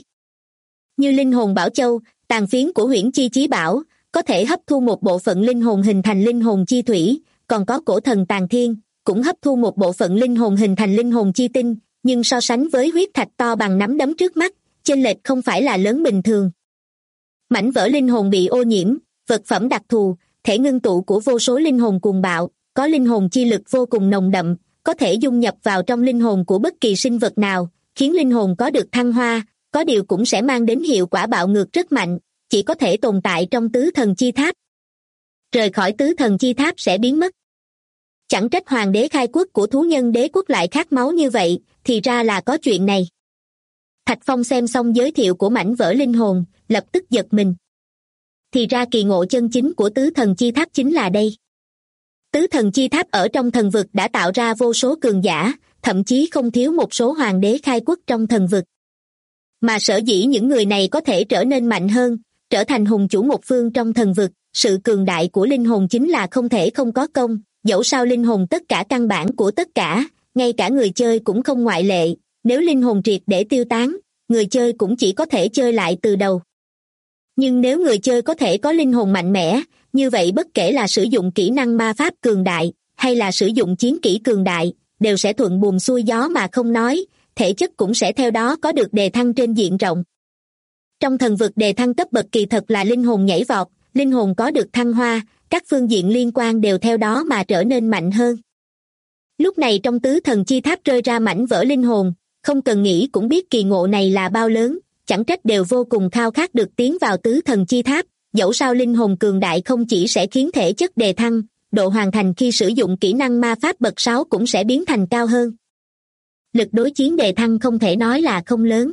Như linh hồn bảo châu, tàn phiến của huyễn chi chí bảo, có thể hấp thu một bộ phận linh hồn hình thành linh hồn chi thủy, còn có cổ thần tàn thiên, cũng hấp thu một bộ phận linh hồn hình thành linh hồn chi tinh, nhưng so sánh với huyết thạch to bằng nắm đấm trước mắt, chênh lệch không phải là lớn bình thường. Mảnh vỡ linh hồn bị ô nhiễm, vật phẩm đặc thù, thể ngưng tụ của vô số linh hồn cuồng bạo, có linh hồn chi lực vô cùng nồng đậm, có thể dung nhập vào trong linh hồn của bất kỳ sinh vật nào, khiến linh hồn có được thăng hoa, có điều cũng sẽ mang đến hiệu quả bạo ngược rất mạnh, chỉ có thể tồn tại trong tứ thần chi tháp. Rời khỏi tứ thần chi tháp sẽ biến mất. Chẳng trách hoàng đế khai quốc của thú nhân đế quốc lại khát máu như vậy, thì ra là có chuyện này. Thạch Phong xem xong giới thiệu của mảnh vỡ linh hồn, lập tức giật mình. Thì ra kỳ ngộ chân chính của tứ thần chi tháp chính là đây. Tứ thần chi tháp ở trong thần vực đã tạo ra vô số cường giả, thậm chí không thiếu một số hoàng đế khai quốc trong thần vực. Mà sở dĩ những người này có thể trở nên mạnh hơn, trở thành hùng chủ một phương trong thần vực, sự cường đại của linh hồn chính là không thể không có công, dẫu sao linh hồn tất cả căn bản của tất cả, ngay cả người chơi cũng không ngoại lệ, nếu linh hồn triệt để tiêu tán, người chơi cũng chỉ có thể chơi lại từ đầu. Nhưng nếu người chơi có thể có linh hồn mạnh mẽ, như vậy bất kể là sử dụng kỹ năng ma pháp cường đại, hay là sử dụng chiến kỹ cường đại, đều sẽ thuận buồm xuôi gió mà không nói, thể chất cũng sẽ theo đó có được đề thăng trên diện rộng. Trong thần vực đề thăng cấp bậc kỳ thật là linh hồn nhảy vọt, linh hồn có được thăng hoa, các phương diện liên quan đều theo đó mà trở nên mạnh hơn. Lúc này trong tứ thần chi tháp rơi ra mảnh vỡ linh hồn, không cần nghĩ cũng biết kỳ ngộ này là bao lớn, chẳng trách đều vô cùng khao khát được tiến vào tứ thần chi tháp, dẫu sao linh hồn cường đại không chỉ sẽ khiến thể chất đề thăng, độ hoàn thành khi sử dụng kỹ năng ma pháp bậc 6 cũng sẽ biến thành cao hơn. Lực đối chiến đề thăng không thể nói là không lớn.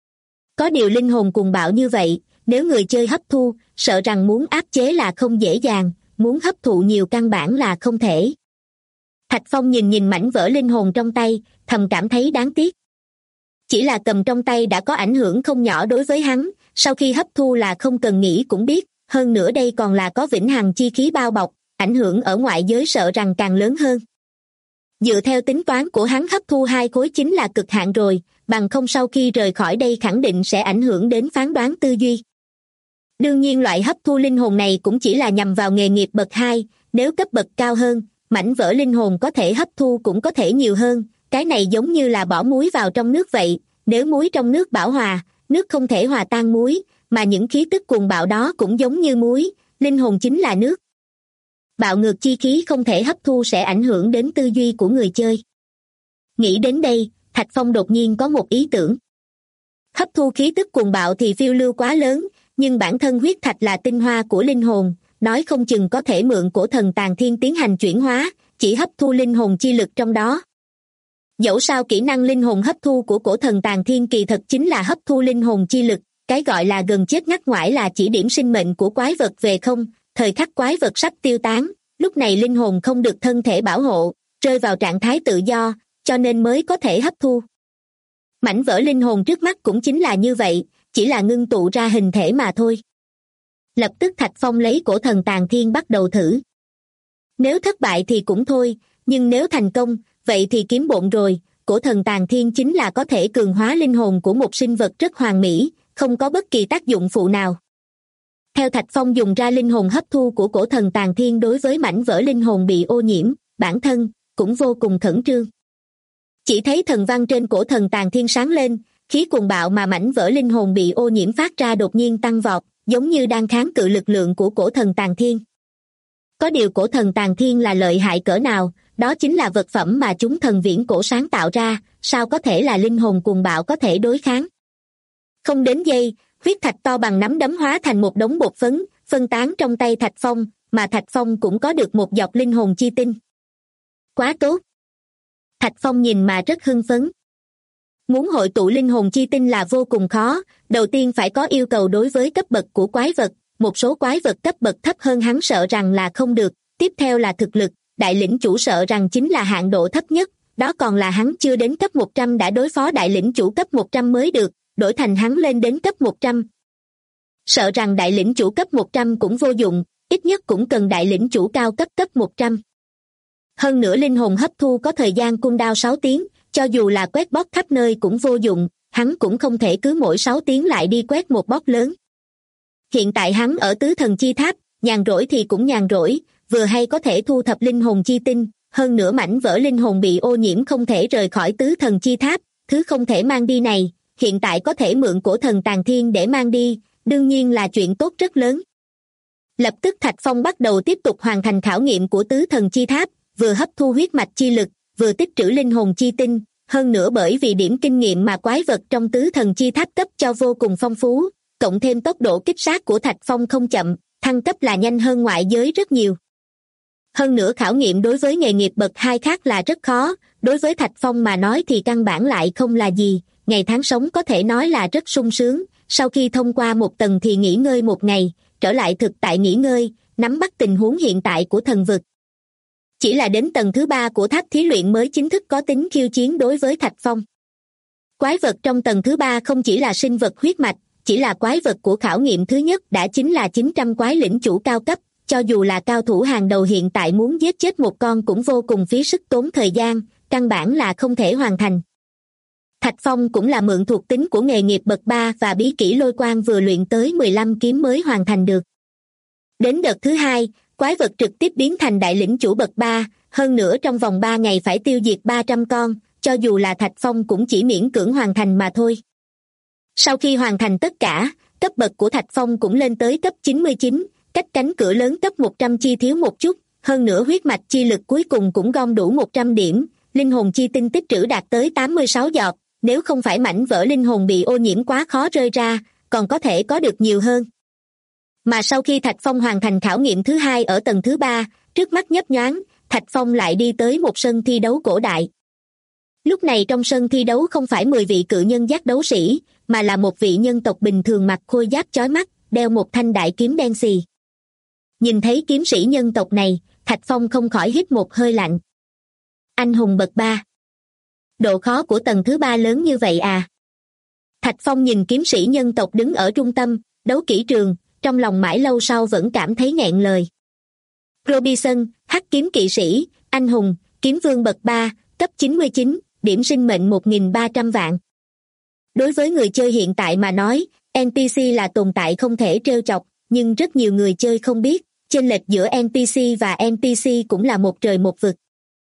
Có điều linh hồn cuồng bạo như vậy, nếu người chơi hấp thu, sợ rằng muốn áp chế là không dễ dàng, muốn hấp thụ nhiều căn bản là không thể. Thạch Phong nhìn mảnh vỡ linh hồn trong tay, thầm cảm thấy đáng tiếc. Chỉ là cầm trong tay đã có ảnh hưởng không nhỏ đối với hắn, sau khi hấp thu là không cần nghĩ cũng biết, hơn nữa đây còn là có vĩnh hằng chi khí bao bọc, ảnh hưởng ở ngoại giới sợ rằng càng lớn hơn. Dựa theo tính toán của hắn hấp thu 2 khối chính là cực hạn rồi, bằng không sau khi rời khỏi đây khẳng định sẽ ảnh hưởng đến phán đoán tư duy. Đương nhiên loại hấp thu linh hồn này cũng chỉ là nhằm vào nghề nghiệp bậc 2, nếu cấp bậc cao hơn, mảnh vỡ linh hồn có thể hấp thu cũng có thể nhiều hơn, cái này giống như là bỏ muối vào trong nước vậy, nếu muối trong nước bão hòa, nước không thể hòa tan muối, mà những khí tức cuồng bạo đó cũng giống như muối, linh hồn chính là nước. Bạo ngược chi khí không thể hấp thu sẽ ảnh hưởng đến tư duy của người chơi. Nghĩ đến đây, Thạch Phong đột nhiên có một ý tưởng. Hấp thu khí tức cuồng bạo thì phiêu lưu quá lớn, nhưng bản thân huyết thạch là tinh hoa của linh hồn, nói không chừng có thể mượn cổ thần tàn thiên tiến hành chuyển hóa, chỉ hấp thu linh hồn chi lực trong đó. Dẫu sao kỹ năng linh hồn hấp thu của cổ thần tàn thiên kỳ thật chính là hấp thu linh hồn chi lực, cái gọi là gần chết ngắt ngoải là chỉ điểm sinh mệnh của quái vật về không, thời khắc quái vật sắp tiêu tán, lúc này linh hồn không được thân thể bảo hộ, rơi vào trạng thái tự do, cho nên mới có thể hấp thu. Mảnh vỡ linh hồn trước mắt cũng chính là như vậy, chỉ là ngưng tụ ra hình thể mà thôi. Lập tức Thạch Phong lấy cổ thần tàn thiên bắt đầu thử. Nếu thất bại thì cũng thôi, nhưng nếu thành công, vậy thì kiếm bộn rồi, cổ thần tàn thiên chính là có thể cường hóa linh hồn của một sinh vật rất hoàn mỹ, không có bất kỳ tác dụng phụ nào. Theo Thạch Phong dùng ra linh hồn hấp thu của cổ thần tàn thiên đối với mảnh vỡ linh hồn bị ô nhiễm, bản thân cũng vô cùng khẩn trương. Chỉ thấy thần văn trên cổ thần tàn thiên sáng lên, khí cuồng bạo mà mảnh vỡ linh hồn bị ô nhiễm phát ra đột nhiên tăng vọt, giống như đang kháng cự lực lượng của cổ thần tàn thiên. Có điều cổ thần tàn thiên là lợi hại cỡ nào, đó chính là vật phẩm mà chúng thần viễn cổ sáng tạo ra, sao có thể là linh hồn cuồng bạo có thể đối kháng. Không đến giây, huyết thạch to bằng nắm đấm hóa thành một đống bột phấn, phân tán trong tay Thạch Phong, mà Thạch Phong cũng có được một giọt linh hồn chi tinh. Quá tốt! Thạch Phong nhìn mà rất hưng phấn. Muốn hội tụ linh hồn chi tinh là vô cùng khó, đầu tiên phải có yêu cầu đối với cấp bậc của quái vật, một số quái vật cấp bậc thấp hơn hắn sợ rằng là không được, tiếp theo là thực lực, đại lĩnh chủ sợ rằng chính là hạn độ thấp nhất, đó còn là hắn chưa đến cấp 100 đã đối phó đại lĩnh chủ cấp 100 mới được, đổi thành hắn lên đến cấp 100. Sợ rằng đại lĩnh chủ cấp 100 cũng vô dụng, ít nhất cũng cần đại lĩnh chủ cao cấp 100. Hơn nữa linh hồn hấp thu có thời gian cooldown 6 tiếng, cho dù là quét boss khắp nơi cũng vô dụng, hắn cũng không thể cứ mỗi 6 tiếng lại đi quét một boss lớn. Hiện tại hắn ở tứ thần chi tháp, nhàn rỗi thì cũng nhàn rỗi, vừa hay có thể thu thập linh hồn chi tinh, hơn nữa mảnh vỡ linh hồn bị ô nhiễm không thể rời khỏi tứ thần chi tháp, thứ không thể mang đi này, hiện tại có thể mượn cổ thần tàn thiên để mang đi, đương nhiên là chuyện tốt rất lớn. Lập tức Thạch Phong bắt đầu tiếp tục hoàn thành khảo nghiệm của tứ thần chi tháp, vừa hấp thu huyết mạch chi lực, vừa tích trữ linh hồn chi tinh, hơn nữa bởi vì điểm kinh nghiệm mà quái vật trong tứ thần chi tháp cấp cho vô cùng phong phú, cộng thêm tốc độ kích sát của Thạch Phong không chậm, thăng cấp là nhanh hơn ngoại giới rất nhiều. Hơn nữa khảo nghiệm đối với nghề nghiệp bậc 2 khác là rất khó, đối với Thạch Phong mà nói thì căn bản lại không là gì, ngày tháng sống có thể nói là rất sung sướng, sau khi thông qua một tầng thì nghỉ ngơi một ngày, trở lại thực tại nghỉ ngơi, nắm bắt tình huống hiện tại của thần vực. Chỉ là đến tầng thứ 3 của tháp thí luyện mới chính thức có tính khiêu chiến đối với Thạch Phong. Quái vật trong tầng thứ 3 không chỉ là sinh vật huyết mạch, chỉ là quái vật của khảo nghiệm thứ nhất đã chính là 900 quái lĩnh chủ cao cấp, cho dù là cao thủ hàng đầu hiện tại muốn giết chết một con cũng vô cùng phí sức tốn thời gian, căn bản là không thể hoàn thành. Thạch Phong cũng là mượn thuộc tính của nghề nghiệp bậc 3 và bí kỹ lôi quang vừa luyện tới 15 kiếm mới hoàn thành được. Đến đợt thứ 2, quái vật trực tiếp biến thành đại lĩnh chủ bậc 3, hơn nữa trong vòng 3 ngày phải tiêu diệt 300 con, cho dù là Thạch Phong cũng chỉ miễn cưỡng hoàn thành mà thôi. Sau khi hoàn thành tất cả, cấp bậc của Thạch Phong cũng lên tới cấp 99, cách cánh cửa lớn cấp 100 chi thiếu một chút, hơn nữa huyết mạch chi lực cuối cùng cũng gom đủ 100 điểm, linh hồn chi tinh tích trữ đạt tới 86 giọt, nếu không phải mảnh vỡ linh hồn bị ô nhiễm quá khó rơi ra, còn có thể có được nhiều hơn. Mà sau khi Thạch Phong hoàn thành khảo nghiệm thứ 2 ở tầng thứ 3, trước mắt nhấp nhoáng, Thạch Phong lại đi tới một sân thi đấu cổ đại. Lúc này trong sân thi đấu không phải 10 vị cự nhân giác đấu sĩ, mà là một vị nhân tộc bình thường mặc khôi giáp chói mắt, đeo một thanh đại kiếm đen xì. Nhìn thấy kiếm sĩ nhân tộc này, Thạch Phong không khỏi hít một hơi lạnh. Anh hùng bậc 3. Độ khó của tầng thứ 3 lớn như vậy à? Thạch Phong nhìn kiếm sĩ nhân tộc đứng ở trung tâm, đấu kỹ trường, trong lòng mãi lâu sau vẫn cảm thấy nghẹn lời. Robinson, hắc kiếm kỵ sĩ, anh hùng, kiếm vương bậc 3, cấp 99, điểm sinh mệnh 1.300 vạn. Đối với người chơi hiện tại mà nói, NPC là tồn tại không thể trêu chọc, nhưng rất nhiều người chơi không biết, chênh lệch giữa NPC và NPC cũng là một trời một vực.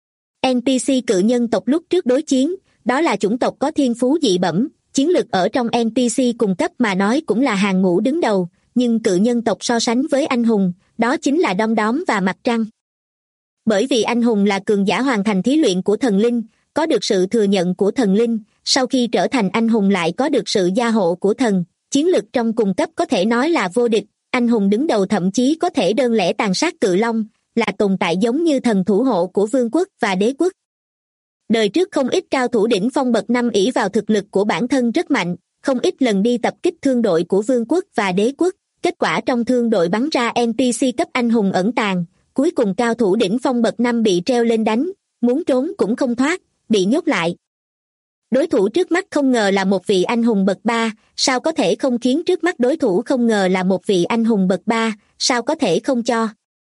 NPC cự nhân tộc lúc trước đối chiến, đó là chủng tộc có thiên phú dị bẩm, chiến lực ở trong NPC cùng cấp mà nói cũng là hàng ngũ đứng đầu, nhưng cự nhân tộc so sánh với anh hùng, đó chính là đom đóm và mặt trăng. Bởi vì anh hùng là cường giả hoàn thành thí luyện của thần linh, có được sự thừa nhận của thần linh, sau khi trở thành anh hùng lại có được sự gia hộ của thần, chiến lực trong cùng cấp có thể nói là vô địch, anh hùng đứng đầu thậm chí có thể đơn lẻ tàn sát cự long, là tồn tại giống như thần thủ hộ của vương quốc và đế quốc. Đời trước không ít cao thủ đỉnh phong bậc 5 ỷ vào thực lực của bản thân rất mạnh, không ít lần đi tập kích thương đội của vương quốc và đế quốc, kết quả trong thương đội bắn ra NPC cấp anh hùng ẩn tàng, cuối cùng cao thủ đỉnh phong bậc 5 bị treo lên đánh, muốn trốn cũng không thoát, bị nhốt lại. Đối thủ trước mắt không ngờ là một vị anh hùng bậc 3, sao có thể không khiến trước mắt đối thủ không ngờ là một vị anh hùng bậc 3, sao có thể không cho.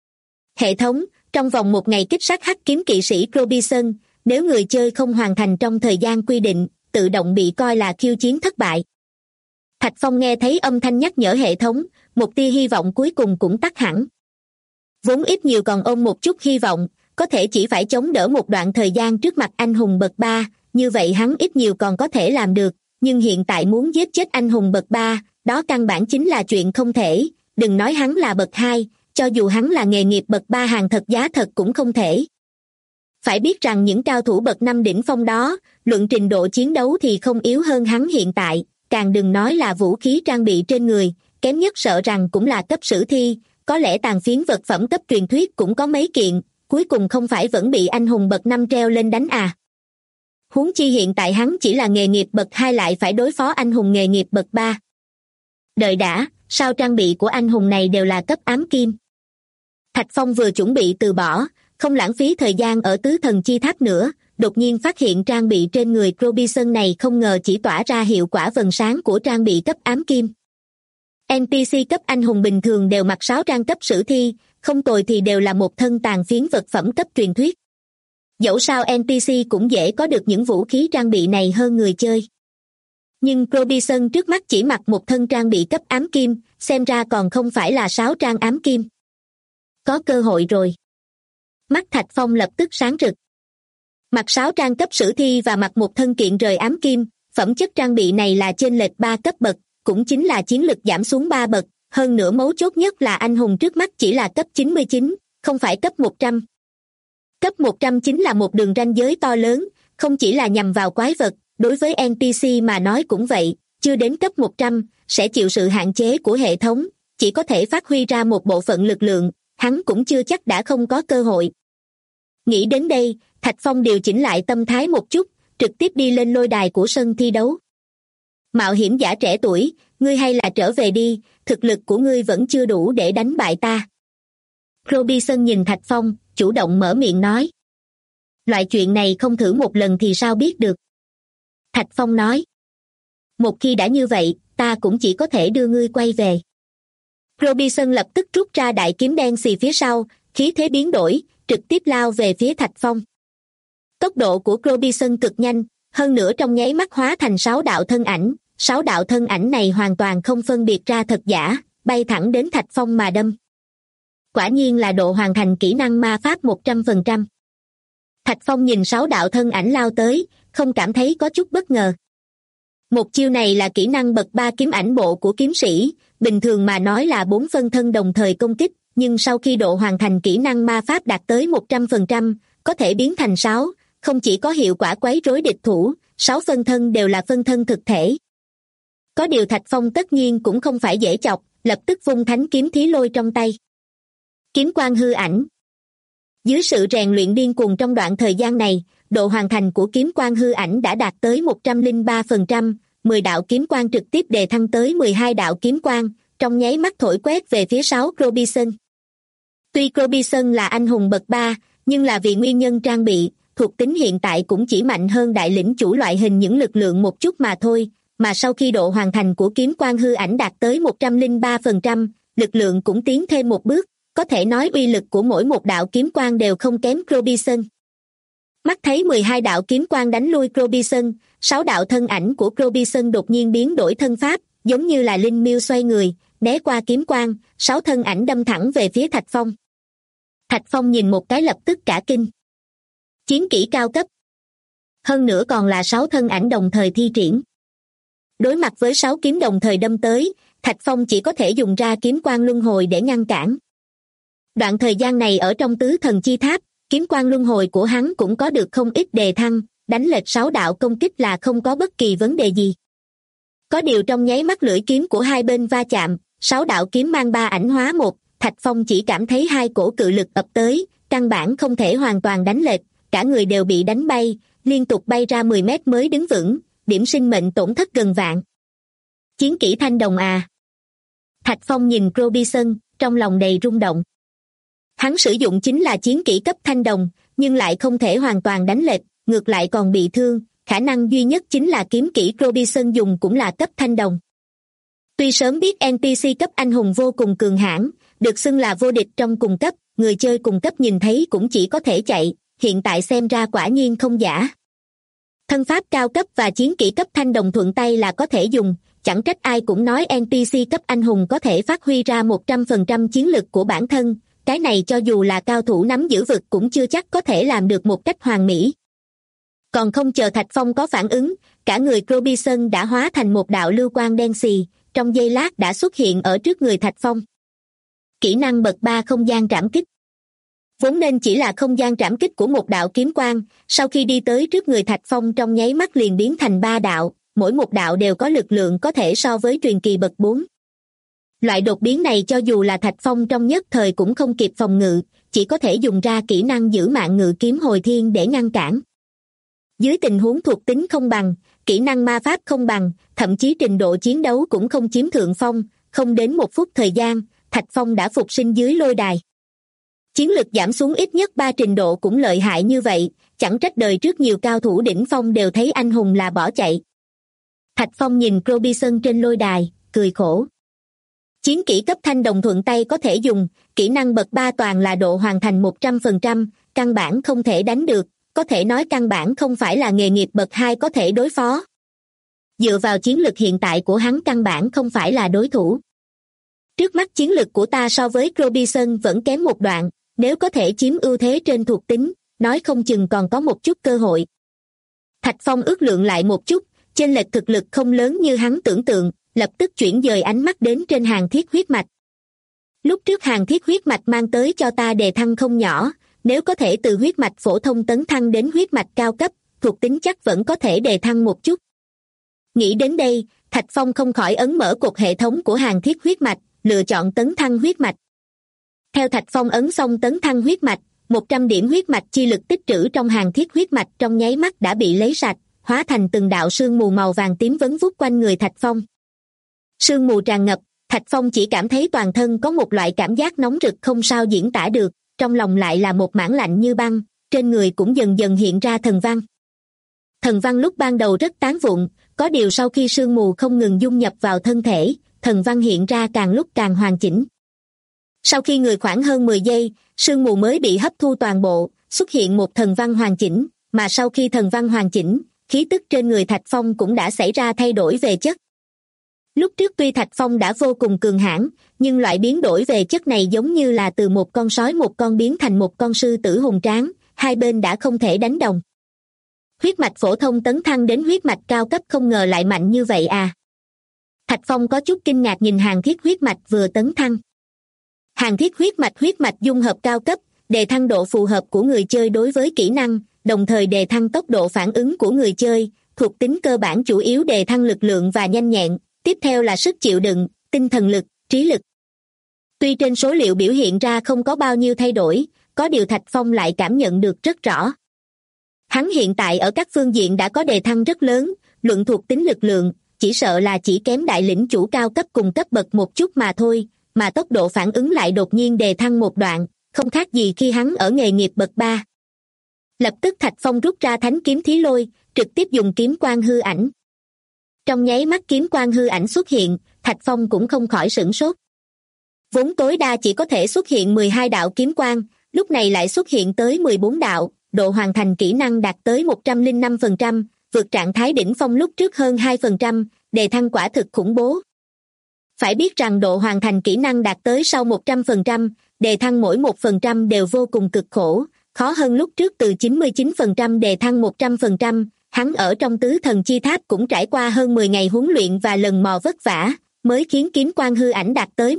Hệ thống, trong vòng 1 ngày kích sát hắc kiếm kỵ sĩ Robinson, nếu người chơi không hoàn thành trong thời gian quy định, tự động bị coi là khiêu chiến thất bại. Thạch Phong nghe thấy âm thanh nhắc nhở hệ thống, một tia hy vọng cuối cùng cũng tắt hẳn. Vốn ít nhiều còn ôm một chút hy vọng, có thể chỉ phải chống đỡ một đoạn thời gian trước mặt anh hùng bậc 3, như vậy hắn ít nhiều còn có thể làm được, nhưng hiện tại muốn giết chết anh hùng bậc 3, đó căn bản chính là chuyện không thể, đừng nói hắn là bậc 2, cho dù hắn là nghề nghiệp bậc 3 hàng thật giá thật cũng không thể. Phải biết rằng những cao thủ bậc 5 đỉnh phong đó, luận trình độ chiến đấu thì không yếu hơn hắn hiện tại, càng đừng nói là vũ khí trang bị trên người, kém nhất sợ rằng cũng là cấp sử thi, có lẽ tàn phiến vật phẩm cấp truyền thuyết cũng có mấy kiện, cuối cùng không phải vẫn bị anh hùng bậc 5 treo lên đánh à. Huống chi hiện tại hắn chỉ là nghề nghiệp bậc 2 lại phải đối phó anh hùng nghề nghiệp bậc 3. Đợi đã, sao trang bị của anh hùng này đều là cấp ám kim? Thạch Phong vừa chuẩn bị từ bỏ, không lãng phí thời gian ở tứ thần chi tháp nữa, đột nhiên phát hiện trang bị trên người Robinson này không ngờ chỉ tỏa ra hiệu quả vầng sáng của trang bị cấp ám kim. NPC cấp anh hùng bình thường đều mặc 6 trang cấp sử thi, không tồi thì đều là một thân tàn phiến vật phẩm cấp truyền thuyết. Dẫu sao NPC cũng dễ có được những vũ khí trang bị này hơn người chơi. Nhưng Robinson trước mắt chỉ mặc một thân trang bị cấp ám kim, xem ra còn không phải là 6 trang ám kim. Có cơ hội rồi. Mắt Thạch Phong lập tức sáng rực. Mặc 6 trang cấp sử thi và mặc một thân kiện rời ám kim, phẩm chất trang bị này là chênh lệch 3 cấp bậc, cũng chính là chiến lực giảm xuống 3 bậc, hơn nữa mấu chốt nhất là anh hùng trước mắt chỉ là cấp 99, không phải cấp 100. Cấp 100 chính là một đường ranh giới to lớn, không chỉ là nhằm vào quái vật, đối với NPC mà nói cũng vậy, chưa đến cấp 100, sẽ chịu sự hạn chế của hệ thống, chỉ có thể phát huy ra một bộ phận lực lượng, hắn cũng chưa chắc đã không có cơ hội. Nghĩ đến đây, Thạch Phong điều chỉnh lại tâm thái một chút, trực tiếp đi lên lôi đài của sân thi đấu. Mạo hiểm giả trẻ tuổi, ngươi hay là trở về đi, thực lực của ngươi vẫn chưa đủ để đánh bại ta. Robinson nhìn Thạch Phong, chủ động mở miệng nói. Loại chuyện này không thử một lần thì sao biết được. Thạch Phong nói. Một khi đã như vậy, ta cũng chỉ có thể đưa ngươi quay về. Robinson lập tức rút ra đại kiếm đen xì phía sau, khí thế biến đổi, trực tiếp lao về phía Thạch Phong. Tốc độ của Robinson cực nhanh, hơn nữa trong nháy mắt hóa thành 6 đạo thân ảnh. 6 đạo thân ảnh này hoàn toàn không phân biệt ra thật giả, bay thẳng đến Thạch Phong mà đâm. Quả nhiên là độ hoàn thành kỹ năng ma pháp 100%. Thạch Phong nhìn 6 đạo thân ảnh lao tới, không cảm thấy có chút bất ngờ. Một chiêu này là kỹ năng bậc 3 kiếm ảnh bộ của kiếm sĩ, bình thường mà nói là 4 phân thân đồng thời công kích, nhưng sau khi độ hoàn thành kỹ năng ma pháp đạt tới 100%, có thể biến thành 6, không chỉ có hiệu quả quấy rối địch thủ, 6 phân thân đều là phân thân thực thể. Có điều Thạch Phong tất nhiên cũng không phải dễ chọc, lập tức vung thánh kiếm thí lôi trong tay. Kiếm quang hư ảnh. Dưới sự rèn luyện điên cuồng trong đoạn thời gian này, độ hoàn thành của kiếm quang hư ảnh đã đạt tới 103%, 10 đạo kiếm quang trực tiếp đề thăng tới 12 đạo kiếm quang, trong nháy mắt thổi quét về phía 6 Robinson. Tuy Robinson là anh hùng bậc 3, nhưng là vì nguyên nhân trang bị, thuộc tính hiện tại cũng chỉ mạnh hơn đại lĩnh chủ loại hình những lực lượng một chút mà thôi, mà sau khi độ hoàn thành của kiếm quang hư ảnh đạt tới 103%, lực lượng cũng tiến thêm một bước, có thể nói uy lực của mỗi một đạo kiếm quang đều không kém Robinson. Mắt thấy 12 đạo kiếm quang đánh lui Robinson, 6 đạo thân ảnh của Robinson đột nhiên biến đổi thân pháp, giống như là linh miêu xoay người, né qua kiếm quang, 6 thân ảnh đâm thẳng về phía Thạch Phong. Thạch Phong nhìn một cái lập tức cả kinh. Chiến kỹ cao cấp. Hơn nữa còn là 6 thân ảnh đồng thời thi triển. Đối mặt với 6 kiếm đồng thời đâm tới, Thạch Phong chỉ có thể dùng ra kiếm quang luân hồi để ngăn cản. Đoạn thời gian này ở trong tứ thần chi tháp, kiếm quang luân hồi của hắn cũng có được không ít đề thăng, đánh lệch 6 đạo công kích là không có bất kỳ vấn đề gì. Có điều trong nháy mắt lưỡi kiếm của hai bên va chạm, 6 đạo kiếm mang 3 ảnh hóa một, Thạch Phong chỉ cảm thấy hai cổ cự lực ập tới, căn bản không thể hoàn toàn đánh lệch, cả người đều bị đánh bay, liên tục bay ra 10 mét mới đứng vững, điểm sinh mệnh tổn thất gần vạn. Chiến kỹ thanh đồng à? Thạch Phong nhìn Robinson, trong lòng đầy rung động. Hắn sử dụng chính là chiến kỹ cấp thanh đồng, nhưng lại không thể hoàn toàn đánh lệch, ngược lại còn bị thương, khả năng duy nhất chính là kiếm kỹ Robinson dùng cũng là cấp thanh đồng. Tuy sớm biết NPC cấp anh hùng vô cùng cường hãn, được xưng là vô địch trong cùng cấp, người chơi cùng cấp nhìn thấy cũng chỉ có thể chạy, hiện tại xem ra quả nhiên không giả. Thân pháp cao cấp và chiến kỹ cấp thanh đồng thuận tay là có thể dùng, chẳng trách ai cũng nói NPC cấp anh hùng có thể phát huy ra 100% chiến lực của bản thân, cái này cho dù là cao thủ nắm giữ vực cũng chưa chắc có thể làm được một cách hoàn mỹ. Còn không chờ Thạch Phong có phản ứng, cả người Robinson đã hóa thành một đạo lưu quang đen xì, trong giây lát đã xuất hiện ở trước người Thạch Phong. Kỹ năng bậc 3 không gian trảm kích. Vốn nên chỉ là không gian trảm kích của một đạo kiếm quang, sau khi đi tới trước người Thạch Phong trong nháy mắt liền biến thành 3 đạo, mỗi một đạo đều có lực lượng có thể so với truyền kỳ bậc 4. Loại đột biến này cho dù là Thạch Phong trong nhất thời cũng không kịp phòng ngự, chỉ có thể dùng ra kỹ năng giữ mạng ngự kiếm hồi thiên để ngăn cản. Dưới tình huống thuộc tính không bằng, kỹ năng ma pháp không bằng, thậm chí trình độ chiến đấu cũng không chiếm thượng phong, không đến 1 phút thời gian, Thạch Phong đã phục sinh dưới lôi đài. Chiến lực giảm xuống ít nhất 3 trình độ cũng lợi hại như vậy, chẳng trách đời trước nhiều cao thủ đỉnh phong đều thấy anh hùng là bỏ chạy. Thạch Phong nhìn Robinson trên lôi đài, cười khổ. Chiến kỹ cấp thanh đồng thuận tay có thể dùng, kỹ năng bậc 3 toàn là độ hoàn thành 100%, căn bản không thể đánh được, có thể nói căn bản không phải là nghề nghiệp bậc 2 có thể đối phó. Dựa vào chiến lực hiện tại của hắn căn bản không phải là đối thủ. Trước mắt chiến lực của ta so với Robinson vẫn kém một đoạn, nếu có thể chiếm ưu thế trên thuộc tính, nói không chừng còn có một chút cơ hội. Thạch Phong ước lượng lại một chút, chênh lệch thực lực không lớn như hắn tưởng tượng, lập tức chuyển dời ánh mắt đến trên hàng thiết huyết mạch. Lúc trước hàng thiết huyết mạch mang tới cho ta đề thăng không nhỏ, nếu có thể từ huyết mạch phổ thông tấn thăng đến huyết mạch cao cấp, thuộc tính chắc vẫn có thể đề thăng một chút. Nghĩ đến đây, Thạch Phong không khỏi ấn mở cột hệ thống của hàng thiết huyết mạch, lựa chọn tấn thăng huyết mạch. Theo Thạch Phong ấn xong tấn thăng huyết mạch, 100 điểm huyết mạch chi lực tích trữ trong hàng thiết huyết mạch trong nháy mắt đã bị lấy sạch, hóa thành từng đạo sương mù màu vàng tím vấn vút quanh người Thạch Phong. Sương mù tràn ngập, Thạch Phong chỉ cảm thấy toàn thân có một loại cảm giác nóng rực không sao diễn tả được, trong lòng lại là một mảng lạnh như băng, trên người cũng dần dần hiện ra thần văn. Thần văn lúc ban đầu rất tán vụn, có điều sau khi sương mù không ngừng dung nhập vào thân thể, thần văn hiện ra càng lúc càng hoàn chỉnh. Sau khi người khoảng hơn 10 giây, sương mù mới bị hấp thu toàn bộ, xuất hiện một thần văn hoàn chỉnh, mà sau khi thần văn hoàn chỉnh, khí tức trên người Thạch Phong cũng đã xảy ra thay đổi về chất. Lúc trước tuy Thạch Phong đã vô cùng cường hãn, nhưng loại biến đổi về chất này giống như là từ một con sói một con biến thành một con sư tử hùng tráng, hai bên đã không thể đánh đồng. Huyết mạch phổ thông tấn thăng đến huyết mạch cao cấp không ngờ lại mạnh như vậy à. Thạch Phong có chút kinh ngạc nhìn hàng thiết huyết mạch vừa tấn thăng. Hàng thiết huyết mạch dung hợp cao cấp, đề thăng độ phù hợp của người chơi đối với kỹ năng, đồng thời đề thăng tốc độ phản ứng của người chơi, thuộc tính cơ bản chủ yếu đề thăng lực lượng và nhanh nhẹn, tiếp theo là sức chịu đựng, tinh thần lực, trí lực. Tuy trên số liệu biểu hiện ra không có bao nhiêu thay đổi, có điều Thạch Phong lại cảm nhận được rất rõ. Hắn hiện tại ở các phương diện đã có đề thăng rất lớn, luận thuộc tính lực lượng, chỉ sợ là chỉ kém đại lĩnh chủ cao cấp cùng cấp bậc một chút mà thôi, mà tốc độ phản ứng lại đột nhiên đề thăng một đoạn, không khác gì khi hắn ở nghề nghiệp bậc 3. Lập tức Thạch Phong rút ra thánh kiếm Thí Lôi, trực tiếp dùng kiếm quang hư ảnh. Trong nháy mắt kiếm quang hư ảnh xuất hiện, Thạch Phong cũng không khỏi sửng sốt. Vốn tối đa chỉ có thể xuất hiện 12 đạo kiếm quang, lúc này lại xuất hiện tới 14 đạo, độ hoàn thành kỹ năng đạt tới 105%, vượt trạng thái đỉnh phong lúc trước hơn 2%, đề thăng quả thực khủng bố. Phải biết rằng độ hoàn thành kỹ năng đạt tới sau 100%, đề thăng mỗi 1% đều vô cùng cực khổ, khó hơn lúc trước từ 99% đề thăng 100%, hắn ở trong tứ thần chi tháp cũng trải qua hơn 10 ngày huấn luyện và lần mò vất vả, mới khiến kiếm quang hư ảnh đạt tới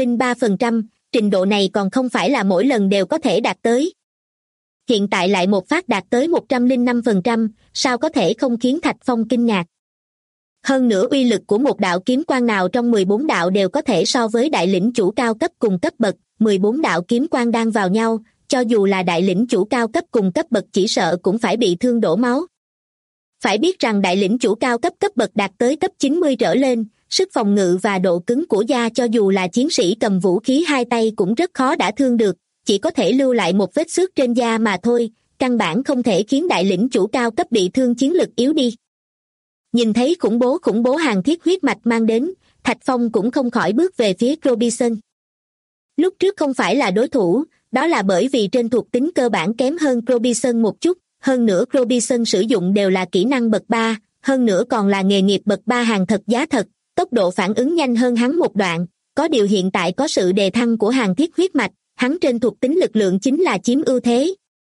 103%, trình độ này còn không phải là mỗi lần đều có thể đạt tới. Hiện tại lại một phát đạt tới 105%, sao có thể không khiến Thạch Phong kinh ngạc. Hơn nữa uy lực của một đạo kiếm quang nào trong 14 đạo đều có thể so với đại lĩnh chủ cao cấp cùng cấp bậc, 14 đạo kiếm quang đang vào nhau, cho dù là đại lĩnh chủ cao cấp cùng cấp bậc chỉ sợ cũng phải bị thương đổ máu. Phải biết rằng đại lĩnh chủ cao cấp cấp bậc đạt tới cấp 90 trở lên, sức phòng ngự và độ cứng của da cho dù là chiến sĩ cầm vũ khí hai tay cũng rất khó đả thương được, chỉ có thể lưu lại một vết xước trên da mà thôi, căn bản không thể khiến đại lĩnh chủ cao cấp bị thương chiến lực yếu đi. Nhìn thấy khủng bố hàng thiết huyết mạch mang đến, Thạch Phong cũng không khỏi bước về phía Robinson. Lúc trước không phải là đối thủ, đó là bởi vì trên thuộc tính cơ bản kém hơn Robinson một chút, hơn nữa Robinson sử dụng đều là kỹ năng bậc 3, hơn nữa còn là nghề nghiệp bậc 3 hàng thật giá thật, tốc độ phản ứng nhanh hơn hắn một đoạn, có điều hiện tại có sự đề thăng của hàng thiết huyết mạch, hắn trên thuộc tính lực lượng chính là chiếm ưu thế.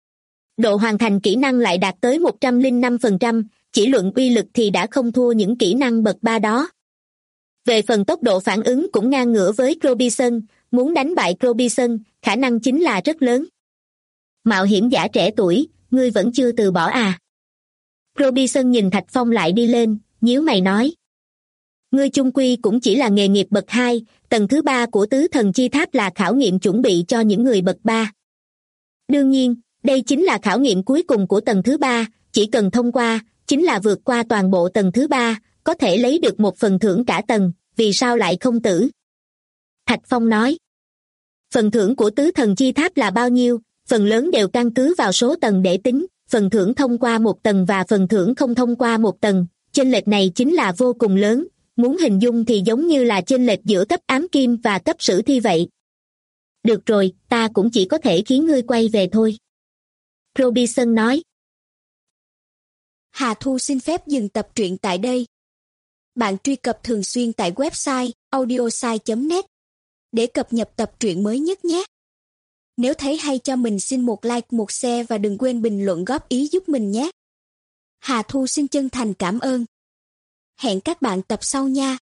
Độ hoàn thành kỹ năng lại đạt tới 105%, chỉ luận uy lực thì đã không thua những kỹ năng bậc 3 đó. Về phần tốc độ phản ứng cũng ngang ngửa với Robinson, muốn đánh bại Robinson, khả năng chính là rất lớn. Mạo hiểm giả trẻ tuổi, ngươi vẫn chưa từ bỏ à? Robinson nhìn Thạch Phong lại đi lên, nhíu mày nói. Ngươi chung quy cũng chỉ là nghề nghiệp bậc 2, tầng thứ 3 của tứ thần chi tháp là khảo nghiệm chuẩn bị cho những người bậc 3. Đương nhiên, đây chính là khảo nghiệm cuối cùng của tầng thứ 3, chỉ cần thông qua, chính là vượt qua toàn bộ tầng thứ 3, có thể lấy được một phần thưởng cả tầng, vì sao lại không tử? Thạch Phong nói. Phần thưởng của tứ thần chi tháp là bao nhiêu, phần lớn đều căn cứ vào số tầng để tính, phần thưởng thông qua một tầng và phần thưởng không thông qua một tầng, chênh lệch này chính là vô cùng lớn, muốn hình dung thì giống như là chênh lệch giữa cấp ám kim và cấp sử thi vậy. Được rồi, ta cũng chỉ có thể khiến ngươi quay về thôi. Robinson nói. Hà Thu xin phép dừng tập truyện tại đây. Bạn truy cập thường xuyên tại website audiosai.net để cập nhật tập truyện mới nhất nhé. Nếu thấy hay cho mình xin một like, một share và đừng quên bình luận góp ý giúp mình nhé. Hà Thu xin chân thành cảm ơn. Hẹn các bạn tập sau nha.